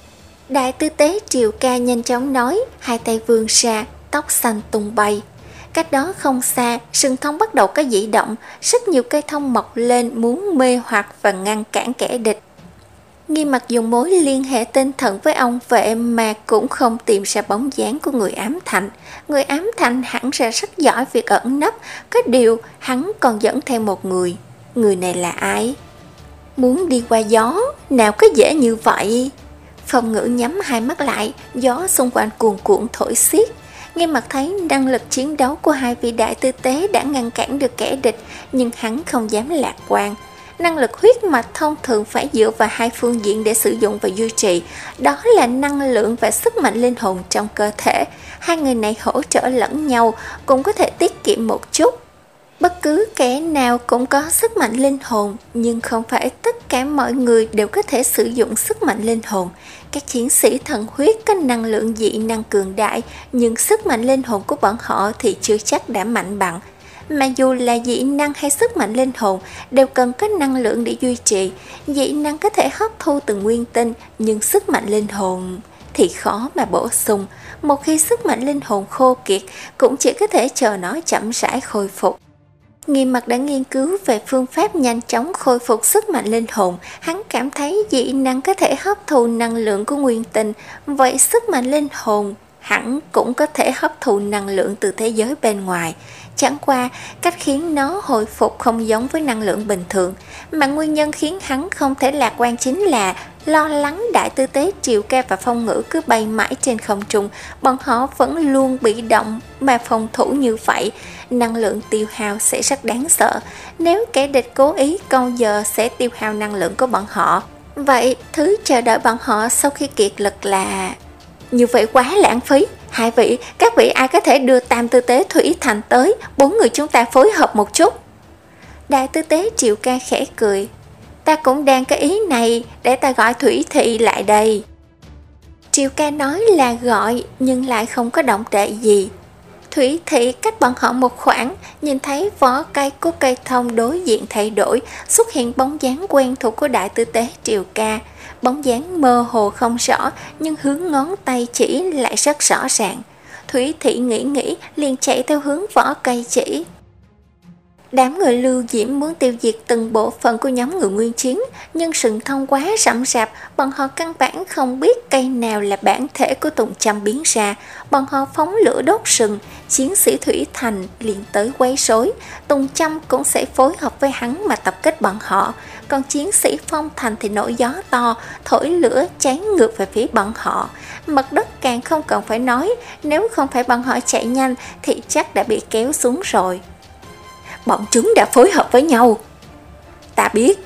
Đại Tư Tế Triều Ca nhanh chóng nói, hai tay vươn ra, tóc xanh tung bay. Cách đó không xa, rừng thông bắt đầu có dị động, rất nhiều cây thông mọc lên muốn mê hoặc và ngăn cản kẻ địch. Nghiêm Mặt dùng mối liên hệ tinh thần với ông vệ mà cũng không tìm ra bóng dáng của người ám thành. Người ám thành hẳn ra rất giỏi việc ẩn nấp, có điều hắn còn dẫn theo một người. Người này là ai? Muốn đi qua gió, nào có dễ như vậy. Phong Ngữ nhắm hai mắt lại, gió xung quanh cuồn cuộn thổi xiết. Nghiêm Mặt thấy năng lực chiến đấu của hai vị đại tư tế đã ngăn cản được kẻ địch, nhưng hắn không dám lạc quan. Năng lực huyết mạch thông thường phải dựa vào hai phương diện để sử dụng và duy trì, đó là năng lượng và sức mạnh linh hồn trong cơ thể. Hai người này hỗ trợ lẫn nhau, cũng có thể tiết kiệm một chút. Bất cứ kẻ nào cũng có sức mạnh linh hồn, nhưng không phải tất cả mọi người đều có thể sử dụng sức mạnh linh hồn. Các chiến sĩ thần huyết có năng lượng dị năng cường đại, nhưng sức mạnh linh hồn của bọn họ thì chưa chắc đã mạnh bằng. Mà dù là dị năng hay sức mạnh linh hồn đều cần có năng lượng để duy trì. Dị năng có thể hấp thu từ nguyên tinh, nhưng sức mạnh linh hồn thì khó mà bổ sung. Một khi sức mạnh linh hồn khô kiệt, cũng chỉ có thể chờ nó chậm rãi khôi phục. Nghiêm Mặt đã nghiên cứu về phương pháp nhanh chóng khôi phục sức mạnh linh hồn. Hắn cảm thấy dị năng có thể hấp thu năng lượng của nguyên tinh, vậy sức mạnh linh hồn hẳn cũng có thể hấp thụ năng lượng từ thế giới bên ngoài. Chẳng qua, cách khiến nó hồi phục không giống với năng lượng bình thường, mà nguyên nhân khiến hắn không thể lạc quan chính là lo lắng Đại Tư Tế Triều Ca và Phong Ngữ cứ bay mãi trên không trung, bọn họ vẫn luôn bị động mà phòng thủ như vậy, năng lượng tiêu hao sẽ rất đáng sợ. Nếu kẻ địch cố ý câu giờ sẽ tiêu hao năng lượng của bọn họ. Vậy thứ chờ đợi bọn họ sau khi kiệt lực là... Như vậy quá lãng phí. Hai vị, các vị ai có thể đưa Tam Tư Tế Thủy Thành tới, bốn người chúng ta phối hợp một chút. Đại tư tế Triệu Ca khẽ cười. Ta cũng đang có ý này, để ta gọi Thủy Thị lại đây. Triệu Ca nói là gọi nhưng lại không có động tĩnh gì. Thủy Thị cách bọn họ một khoảng, nhìn thấy vỏ cây của cây thông đối diện thay đổi, xuất hiện bóng dáng quen thuộc của đại tư tế Triệu Ca. Bóng dáng mơ hồ không rõ, nhưng hướng ngón tay chỉ lại rất rõ ràng. Thủy Thị nghĩ nghĩ, liền chạy theo hướng vỏ cây chỉ. Đám người Lưu Diễm muốn tiêu diệt từng bộ phận của nhóm người Nguyên Chiến, nhưng sừng thông quá rậm rạp, bọn họ căn bản không biết cây nào là bản thể của Tùng Châm biến ra. Bọn họ phóng lửa đốt sừng, chiến sĩ Thủy Thành liền tới quấy rối. Tùng Châm cũng sẽ phối hợp với hắn mà tập kích bọn họ. Còn chiến sĩ Phong Thành thì nổi gió to, thổi lửa cháy ngược về phía bọn họ. Mặt đất càng không cần phải nói, nếu không phải bọn họ chạy nhanh thì chắc đã bị kéo xuống rồi. Bọn chúng đã phối hợp với nhau. Ta biết.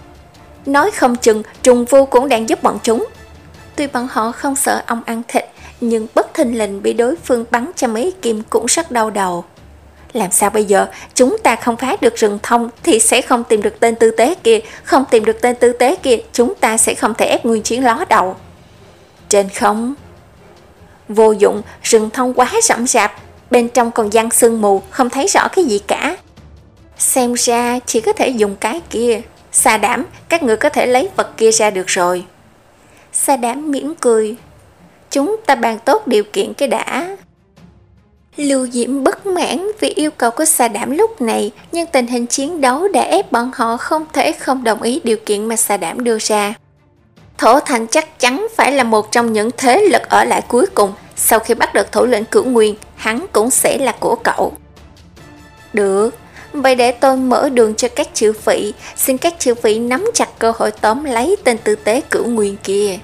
Nói không chừng trùng vu cũng đang giúp bọn chúng. Tuy bọn họ không sợ ong ăn thịt, nhưng bất thình lình bị đối phương bắn cho mấy kim cũng rất đau đầu. Làm sao bây giờ? Chúng ta không phá được rừng thông thì sẽ không tìm được tên tư tế kia. Không tìm được tên tư tế kia, chúng ta sẽ không thể ép Nguyên Chiến ló đầu. Trên không. Vô dụng, rừng thông quá rậm rạp, bên trong còn giăng sương mù, không thấy rõ cái gì cả. Xem ra chỉ có thể dùng cái kia. Sa Đảm, các người có thể lấy vật kia ra được rồi. Sa Đảm mỉm cười. Chúng ta bàn tốt điều kiện cái đã. Lưu Diễm bất mãn vì yêu cầu của Sa Đảm lúc này, nhưng tình hình chiến đấu đã ép bọn họ không thể không đồng ý điều kiện mà Sa Đảm đưa ra. Thổ Thành chắc chắn phải là một trong những thế lực ở lại cuối cùng. Sau khi bắt được thủ lĩnh Cửu Nguyên, hắn cũng sẽ là của cậu. Được, vậy để tôi mở đường cho các chư vị, xin các chư vị nắm chặt cơ hội tóm lấy tên tư tế Cửu Nguyên kia.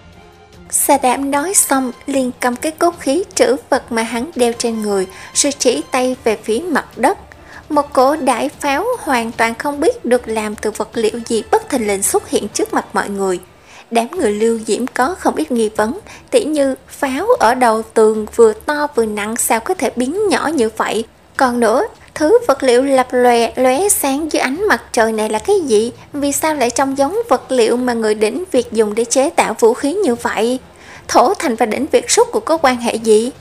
Sa Đảm nói xong liền cầm cái cốt khí trữ vật mà hắn đeo trên người, rồi chỉ tay về phía mặt đất. Một cổ đại pháo hoàn toàn không biết được làm từ vật liệu gì bất thình lình xuất hiện trước mặt mọi người. Đám người Lưu Diễm có không ít nghi vấn, tỉ như pháo ở đầu tường vừa to vừa nặng sao có thể biến nhỏ như vậy. Còn nữa, thứ vật liệu lập lòe lóe sáng dưới ánh mặt trời này là cái gì? Vì sao lại trông giống vật liệu mà người đỉnh Việt dùng để chế tạo vũ khí như vậy? Thổ Thành và đỉnh Việt rốt cuộc có quan hệ gì?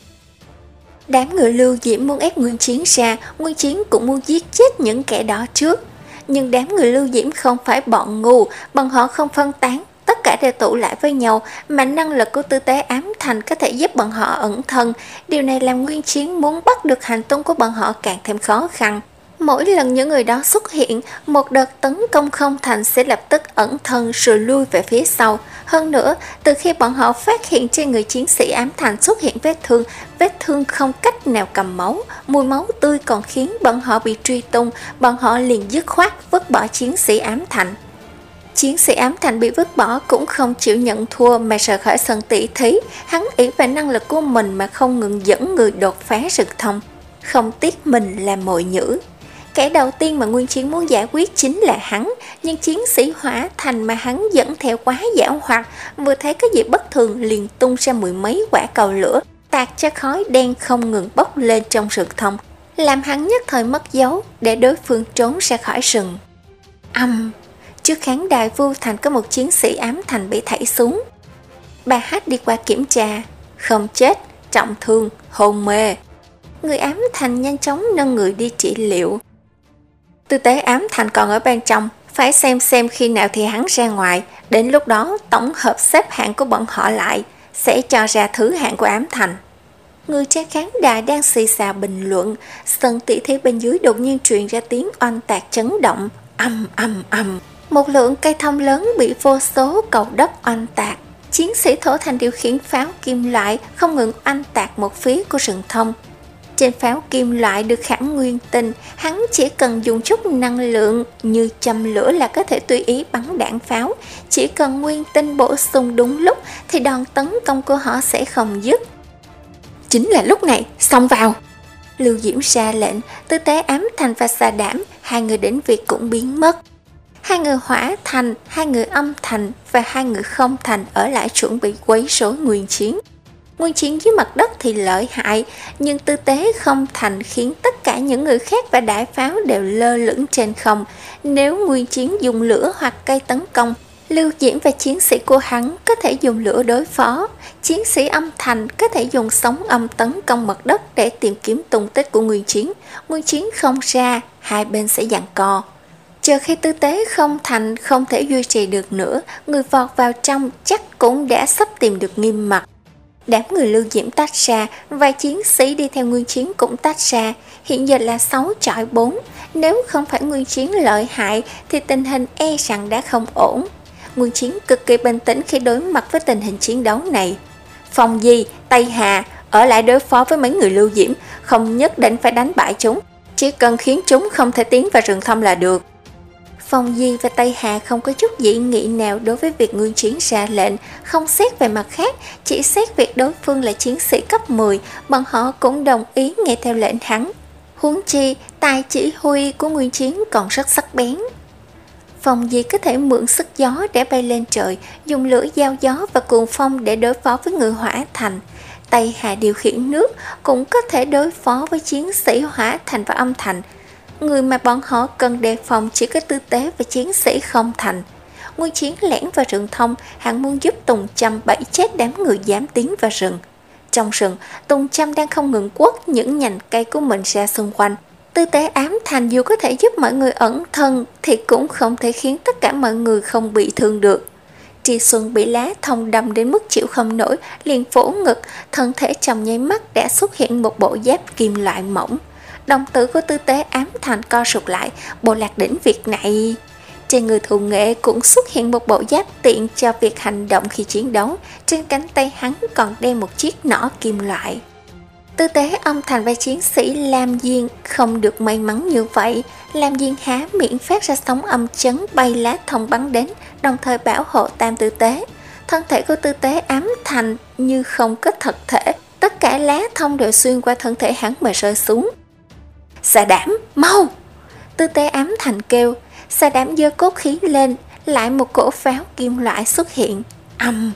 Đám người Lưu Diễm muốn ép Nguyên Chiến ra, Nguyên Chiến cũng muốn giết chết những kẻ đó trước. Nhưng đám người Lưu Diễm không phải bọn ngu, bọn họ không phân tán, tất cả đều tụ lại với nhau, mà năng lực của tư tế ám thành có thể giúp bọn họ ẩn thân. Điều này làm Nguyên Chiến muốn bắt được hành tung của bọn họ càng thêm khó khăn. Mỗi lần những người đó xuất hiện, một đợt tấn công không thành sẽ lập tức ẩn thân rồi lui về phía sau. Hơn nữa, từ khi bọn họ phát hiện trên người chiến sĩ ám thành xuất hiện vết thương, vết thương không cách nào cầm máu, mùi máu tươi còn khiến bọn họ bị truy tung, bọn họ liền dứt khoát vứt bỏ chiến sĩ ám thành. Chiến sĩ ám thành bị vứt bỏ cũng không chịu nhận thua mà rời khỏi sân tỷ thí. Hắn ỷ vào năng lực của mình mà không ngừng dẫn người đột phá rừng thông, không tiếc mình là mồi nhữ. Kẻ đầu tiên mà Nguyên Chiến muốn giải quyết chính là hắn, nhưng chiến sĩ hỏa thành mà hắn dẫn theo quá giảo hoạt, vừa thấy có gì bất thường liền tung ra mười mấy quả cầu lửa, tạt cho khói đen không ngừng bốc lên trong rừng thông, làm hắn nhất thời mất dấu để đối phương trốn ra khỏi rừng. Âm! Trước khán đài Vu Thành có một chiến sĩ ám thành bị thảy xuống. Bà Hát đi qua kiểm tra, không chết, trọng thương, hôn mê. Người ám thành nhanh chóng nâng người đi trị liệu. Tư tế ám thành còn ở bên trong, phải xem xem khi nào thì hắn ra ngoài, đến lúc đó tổng hợp xếp hạng của bọn họ lại, sẽ cho ra thứ hạng của ám thành. Người trên khán đài đang xì xào bình luận, sân tỷ thí bên dưới đột nhiên truyền ra tiếng oanh tạc chấn động, ầm ầm ầm. Một lượng cây thông lớn bị vô số cầu đất oanh tạc. Chiến sĩ Thổ Thành điều khiển pháo kim loại không ngừng oanh tạc một phía của rừng thông. Trên pháo kim loại được khảm nguyên tinh, hắn chỉ cần dùng chút năng lượng như châm lửa là có thể tùy ý bắn đạn pháo. Chỉ cần nguyên tinh bổ sung đúng lúc thì đòn tấn công của họ sẽ không dứt. Chính là lúc này, xông vào! Lưu Diễm ra lệnh, tư tế ám thành và Sa Đảm, hai người đỉnh Việt cũng biến mất. Hai người hỏa thành, hai người âm thành và hai người không thành ở lại chuẩn bị quấy rối Nguyên Chiến. Nguyên Chiến dưới mặt đất thì lợi hại, nhưng tư thế không thành khiến tất cả những người khác và đại pháo đều lơ lửng trên không. Nếu Nguyên Chiến dùng lửa hoặc cây tấn công, Lưu Diễm và chiến sĩ của hắn có thể dùng lửa đối phó. Chiến sĩ âm thành có thể dùng sóng âm tấn công mặt đất để tìm kiếm tung tích của Nguyên Chiến. Nguyên Chiến không ra, hai bên sẽ giằng co. Chờ khi tư thế không thành không thể duy trì được nữa, người vọt vào trong chắc cũng đã sắp tìm được Nghiêm Mặc. Đám người Lưu Diễm tách ra, vài chiến sĩ đi theo Nguyên Chiến cũng tách ra. Hiện giờ là sáu chọi bốn, nếu không phải Nguyên Chiến lợi hại thì tình hình e rằng đã không ổn. Nguyên Chiến cực kỳ bình tĩnh khi đối mặt với tình hình chiến đấu này. Phong Di, Tây Hà ở lại đối phó với mấy người Lưu Diễm, không nhất định phải đánh bại chúng, chỉ cần khiến chúng không thể tiến vào rừng thâm là được. Phong Di và Tây Hà không có chút dị nghị nào đối với việc Nguyên Chiến ra lệnh, không xét về mặt khác, chỉ xét việc đối phương là chiến sĩ cấp mười, bọn họ cũng đồng ý nghe theo lệnh hắn. Huống chi, tài chỉ huy của Nguyên Chiến còn rất sắc bén. Phong Di có thể mượn sức gió để bay lên trời, dùng lửa giao gió và cuồng phong để đối phó với người hỏa thành. Tây Hà điều khiển nước cũng có thể đối phó với chiến sĩ hỏa thành và âm thành. Người mà bọn họ cần đề phòng chỉ có tư tế và chiến sĩ không thành. Nguyên Chiến lẻn vào rừng thông, hắn muốn giúp Tùng Châm bẫy chết đám người dám tiến vào rừng. Trong rừng, Tùng Châm đang không ngừng quất những nhành cây của mình ra xung quanh. Tư tế ám thành dù có thể giúp mọi người ẩn thân thì cũng không thể khiến tất cả mọi người không bị thương được. Tri Xuân bị lá thông đâm đến mức chịu không nổi, liền vỗ ngực, thân thể trong nháy mắt đã xuất hiện một bộ giáp kim loại mỏng. Đồng tử của tư tế ám thành co rụt lại, bộ lạc đỉnh Việt này. Trên người Thù Nghệ cũng xuất hiện một bộ giáp tiện cho việc hành động khi chiến đấu, trên cánh tay hắn còn đeo một chiếc nỏ kim loại. Tư tế âm thành và chiến sĩ Lam Diên không được may mắn như vậy. Lam Diên há miệng phát ra sóng âm chấn bay lá thông bắn đến, đồng thời bảo hộ tam tư tế. Thân thể của tư tế ám thành như không có thật thể, tất cả lá thông đều xuyên qua thân thể hắn mà rơi xuống. Xà Đảm, mau! Tư tế ám thành kêu. Xà Đảm giơ cốt khí lên, lại một cổ pháo kim loại xuất hiện. Ầm!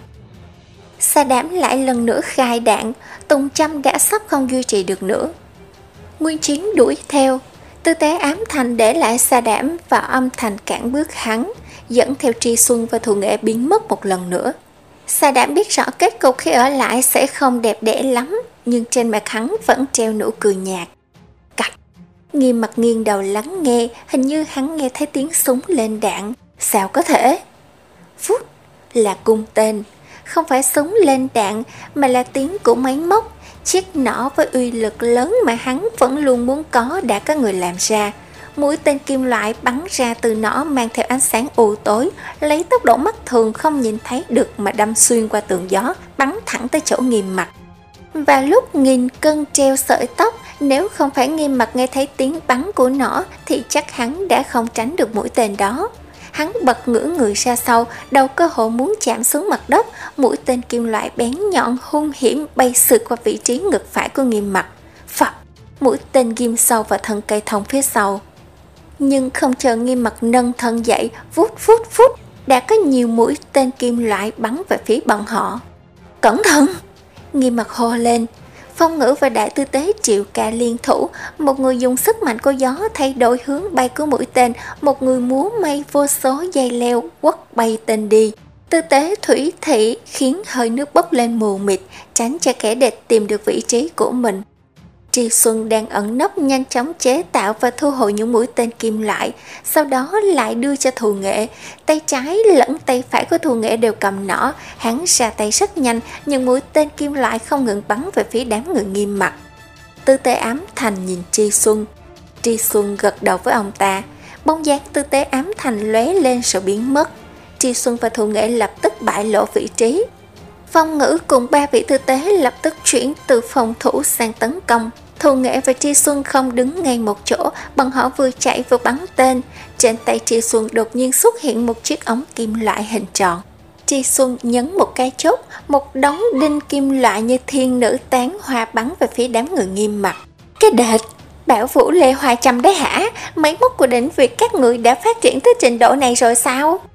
Xà Đảm lại lần nữa khai đạn, Tùng Châm đã sắp không duy trì được nữa. Nguyên Chiến đuổi theo, tư tế ám thành để lại Xà Đảm và âm thành cản bước hắn, dẫn theo Tri Xuân và Thù Nghệ biến mất một lần nữa. Xà Đảm biết rõ kết cục khi ở lại sẽ không đẹp đẽ lắm, nhưng trên mặt hắn vẫn treo nụ cười nhạt. Cạch! Nghiêm Mặc nghiêng đầu lắng nghe, hình như hắn nghe thấy tiếng súng lên đạn. Sao có thể? Phút! Là cung tên. Không phải súng lên đạn mà là tiếng của máy móc. Chiếc nỏ với uy lực lớn mà hắn vẫn luôn muốn có đã có người làm ra. Mũi tên kim loại bắn ra từ nỏ mang theo ánh sáng u tối, lấy tốc độ mắt thường không nhìn thấy được mà đâm xuyên qua tường gió, bắn thẳng tới chỗ Nghiêm Mặc. Và lúc nghìn cân treo sợi tóc, nếu không phải Nghiêm Mặc nghe thấy tiếng bắn của nỏ thì chắc hắn đã không tránh được mũi tên đó. Hắn bật ngửa người ra sau, đầu cơ hội muốn chạm xuống mặt đất, mũi tên kim loại bén nhọn hung hiểm bay sượt qua vị trí ngực phải của Nghiêm Mặc. Phập! Mũi tên ghim sâu vào thân cây thông phía sau. Nhưng không chờ Nghiêm Mặc nâng thân dậy, vút vút vút, đã có nhiều mũi tên kim loại bắn về phía bọn họ. Cẩn thận! Nghiêm Mặc hô lên. Phong Ngữ và Đại Tư Tế Triệu Ca liên thủ, một người dùng sức mạnh của gió thay đổi hướng bay của mũi tên, một người múa may vô số dây leo quất bay tên đi. Tư Tế Thủy Thị khiến hơi nước bốc lên mù mịt, tránh cho kẻ địch tìm được vị trí của mình. Tri Xuân đang ẩn nấp nhanh chóng chế tạo và thu hồi những mũi tên kim loại, sau đó lại đưa cho Thù Nghệ. Tay trái lẫn tay phải của Thù Nghệ đều cầm nỏ, hắn ra tay rất nhanh, nhưng mũi tên kim loại không ngừng bắn về phía đám người Nghiêm Mặc. Tư tế ám thành nhìn Tri Xuân. Tri Xuân gật đầu với ông ta. Bóng dáng tư tế ám thành lóe lên rồi biến mất. Tri Xuân và Thù Nghệ lập tức bại lộ vị trí. Phong Ngữ cùng ba vị tư tế lập tức chuyển từ phòng thủ sang tấn công. Thù Nghệ và Tri Xuân không đứng ngay một chỗ, bọn họ vừa chạy vừa bắn tên. Trên tay Tri Xuân đột nhiên xuất hiện một chiếc ống kim loại hình tròn. Tri Xuân nhấn một cái chốt, một đống đinh kim loại như thiên nữ tán hoa bắn về phía đám người Nghiêm Mặc. Cái đệt! Bảo Vũ Lê Hoa Trầm đấy hả? Máy móc của đỉnh Việt các người đã phát triển tới trình độ này rồi sao?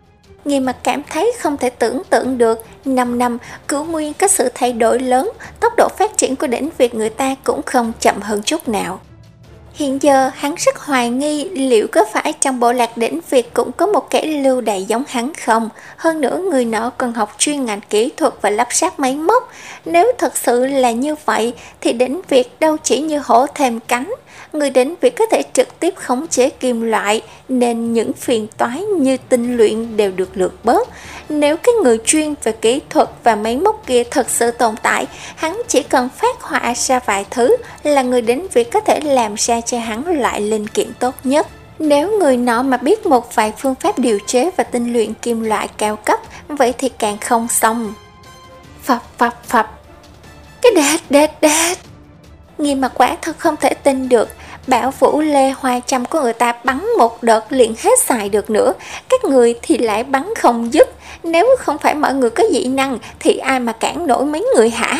Nghiêm Mặt cảm thấy không thể tưởng tượng được, năm năm Cửu Nguyên có sự thay đổi lớn, tốc độ phát triển của đỉnh Việt người ta cũng không chậm hơn chút nào. Hiện giờ hắn rất hoài nghi liệu có phải trong bộ lạc đỉnh Việt cũng có một kẻ lưu đày giống hắn không. Hơn nữa người nọ còn học chuyên ngành kỹ thuật và lắp ráp máy móc. Nếu thật sự là như vậy thì đỉnh Việt đâu chỉ như hổ thêm cánh. Người đỉnh Việt có thể trực tiếp khống chế kim loại nên những phiền toái như tinh luyện đều được lược bớt. Nếu cái người chuyên về kỹ thuật và máy móc kia thật sự tồn tại, hắn chỉ cần phát họa ra vài thứ là người đỉnh Việt có thể làm ra cho hắn loại linh kiện tốt nhất. Nếu người nọ mà biết một vài phương pháp điều chế và tinh luyện kim loại cao cấp, vậy thì càng không xong. Phập phập phập. Cái đét đét đét. Nghiêm Mặt quả thật không thể tin được. Bảo vũ lê hoa châm của người ta bắn một đợt liền hết xài được nữa, các người thì lại bắn không dứt. Nếu không phải mọi người có dị năng thì ai mà cản nổi mấy người hả?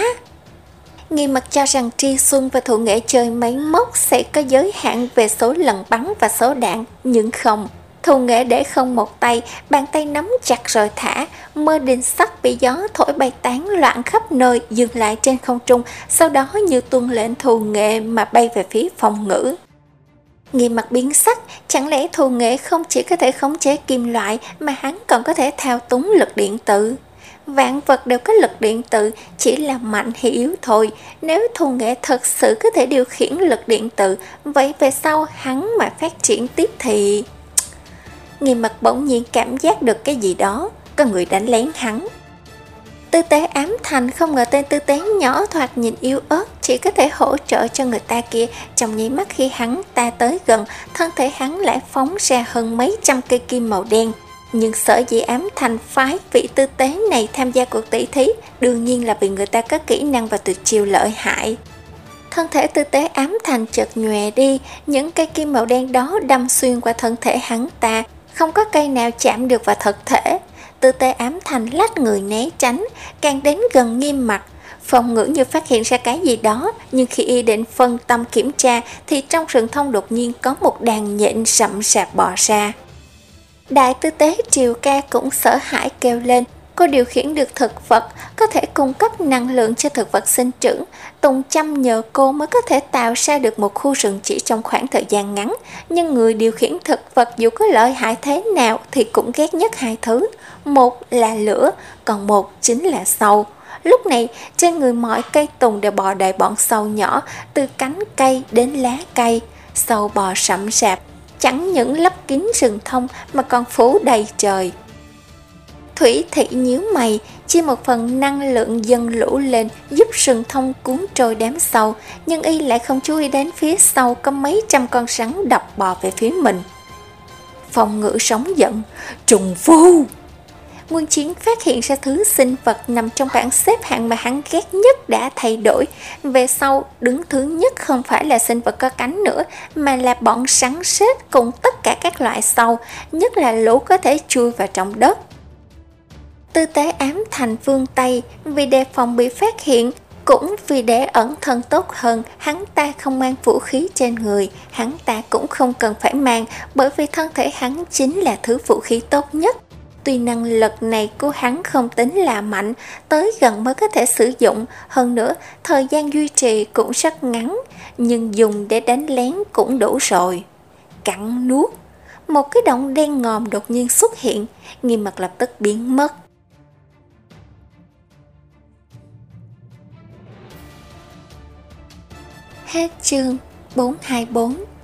Nghiêm Mặt cho rằng Tri Xuân và thủ nghệ chơi máy móc sẽ có giới hạn về số lần bắn và số đạn, nhưng không. Thủ nghệ để không một tay, bàn tay nắm chặt rồi thả, mơ đinh sắt bị gió thổi bay tán loạn khắp nơi, dừng lại trên không trung, sau đó như tuân lệnh thủ nghệ mà bay về phía phòng ngữ. Nghiêm Mặt biến sắc, chẳng lẽ thủ nghệ không chỉ có thể khống chế kim loại mà hắn còn có thể thao túng lực điện tử? Vạn vật đều có lực điện tử, chỉ là mạnh hay yếu thôi. Nếu thủ nghệ thật sự có thể điều khiển lực điện tử, vậy về sau hắn mà phát triển tiếp thì... Nghiêm Mặt bỗng nhiên cảm giác được cái gì đó, có người đánh lén hắn. Tư tế ám thành không ngờ tên tư tế nhỏ thoạt nhìn yếu ớt chỉ có thể hỗ trợ cho người ta kia. Trong nháy mắt khi hắn ta tới gần, thân thể hắn lại phóng ra hơn mấy trăm cây kim màu đen. Nhưng sở dĩ ám thành phái vị tư tế này tham gia cuộc tỷ thí, đương nhiên là vì người ta có kỹ năng và tuyệt chiêu lợi hại. Thân thể tư tế ám thành chợt nhòe đi, những cây kim màu đen đó đâm xuyên qua thân thể hắn ta, không có cây nào chạm được vào thực thể. Tư tế ám thành lách người né tránh, càng đến gần Nghiêm Mặt. Phòng ngữ như phát hiện ra cái gì đó, nhưng khi y định phân tâm kiểm tra thì trong rừng thông đột nhiên có một đàn nhện rậm rạp bò ra. Đại tư tế Triều Ca cũng sợ hãi kêu lên. Cô điều khiển được thực vật, có thể cung cấp năng lượng cho thực vật sinh trưởng. Tùng Châm nhờ cô mới có thể tạo ra được một khu rừng chỉ trong khoảng thời gian ngắn. Nhưng người điều khiển thực vật dù có lợi hại thế nào thì cũng ghét nhất hai thứ. Một là lửa, còn một chính là sâu. Lúc này, trên người mọi cây tùng đều bò đầy bọn sâu nhỏ, từ cánh cây đến lá cây. Sâu bò rậm rạp, chẳng những lấp kín rừng thông mà còn phủ đầy trời. Thủy Thị nhíu mày, chia một phần năng lượng dâng lũ lên giúp rừng thông cuốn trôi đám sâu, nhưng y lại không chú ý đến phía sau có mấy trăm con rắn độc bò về phía mình. Phòng ngữ sóng giận, trùng phu! Nguyên Chiến phát hiện ra thứ sinh vật nằm trong bảng xếp hạng mà hắn ghét nhất đã thay đổi. Về sau, đứng thứ nhất không phải là sinh vật có cánh nữa, mà là bọn rắn rết cùng tất cả các loại sâu, nhất là lũ có thể chui vào trong đất. Tư tế ám thành vương Tây, vì đề phòng bị phát hiện, cũng vì để ẩn thân tốt hơn, hắn ta không mang vũ khí trên người, hắn ta cũng không cần phải mang, bởi vì thân thể hắn chính là thứ vũ khí tốt nhất. Tuy năng lực này của hắn không tính là mạnh, tới gần mới có thể sử dụng, hơn nữa thời gian duy trì cũng rất ngắn, nhưng dùng để đánh lén cũng đủ rồi. Cắn nuốt, một cái động đen ngòm đột nhiên xuất hiện, Nghiêm Mặt lập tức biến mất. Hết chương bốn trăm hai mươi bốn.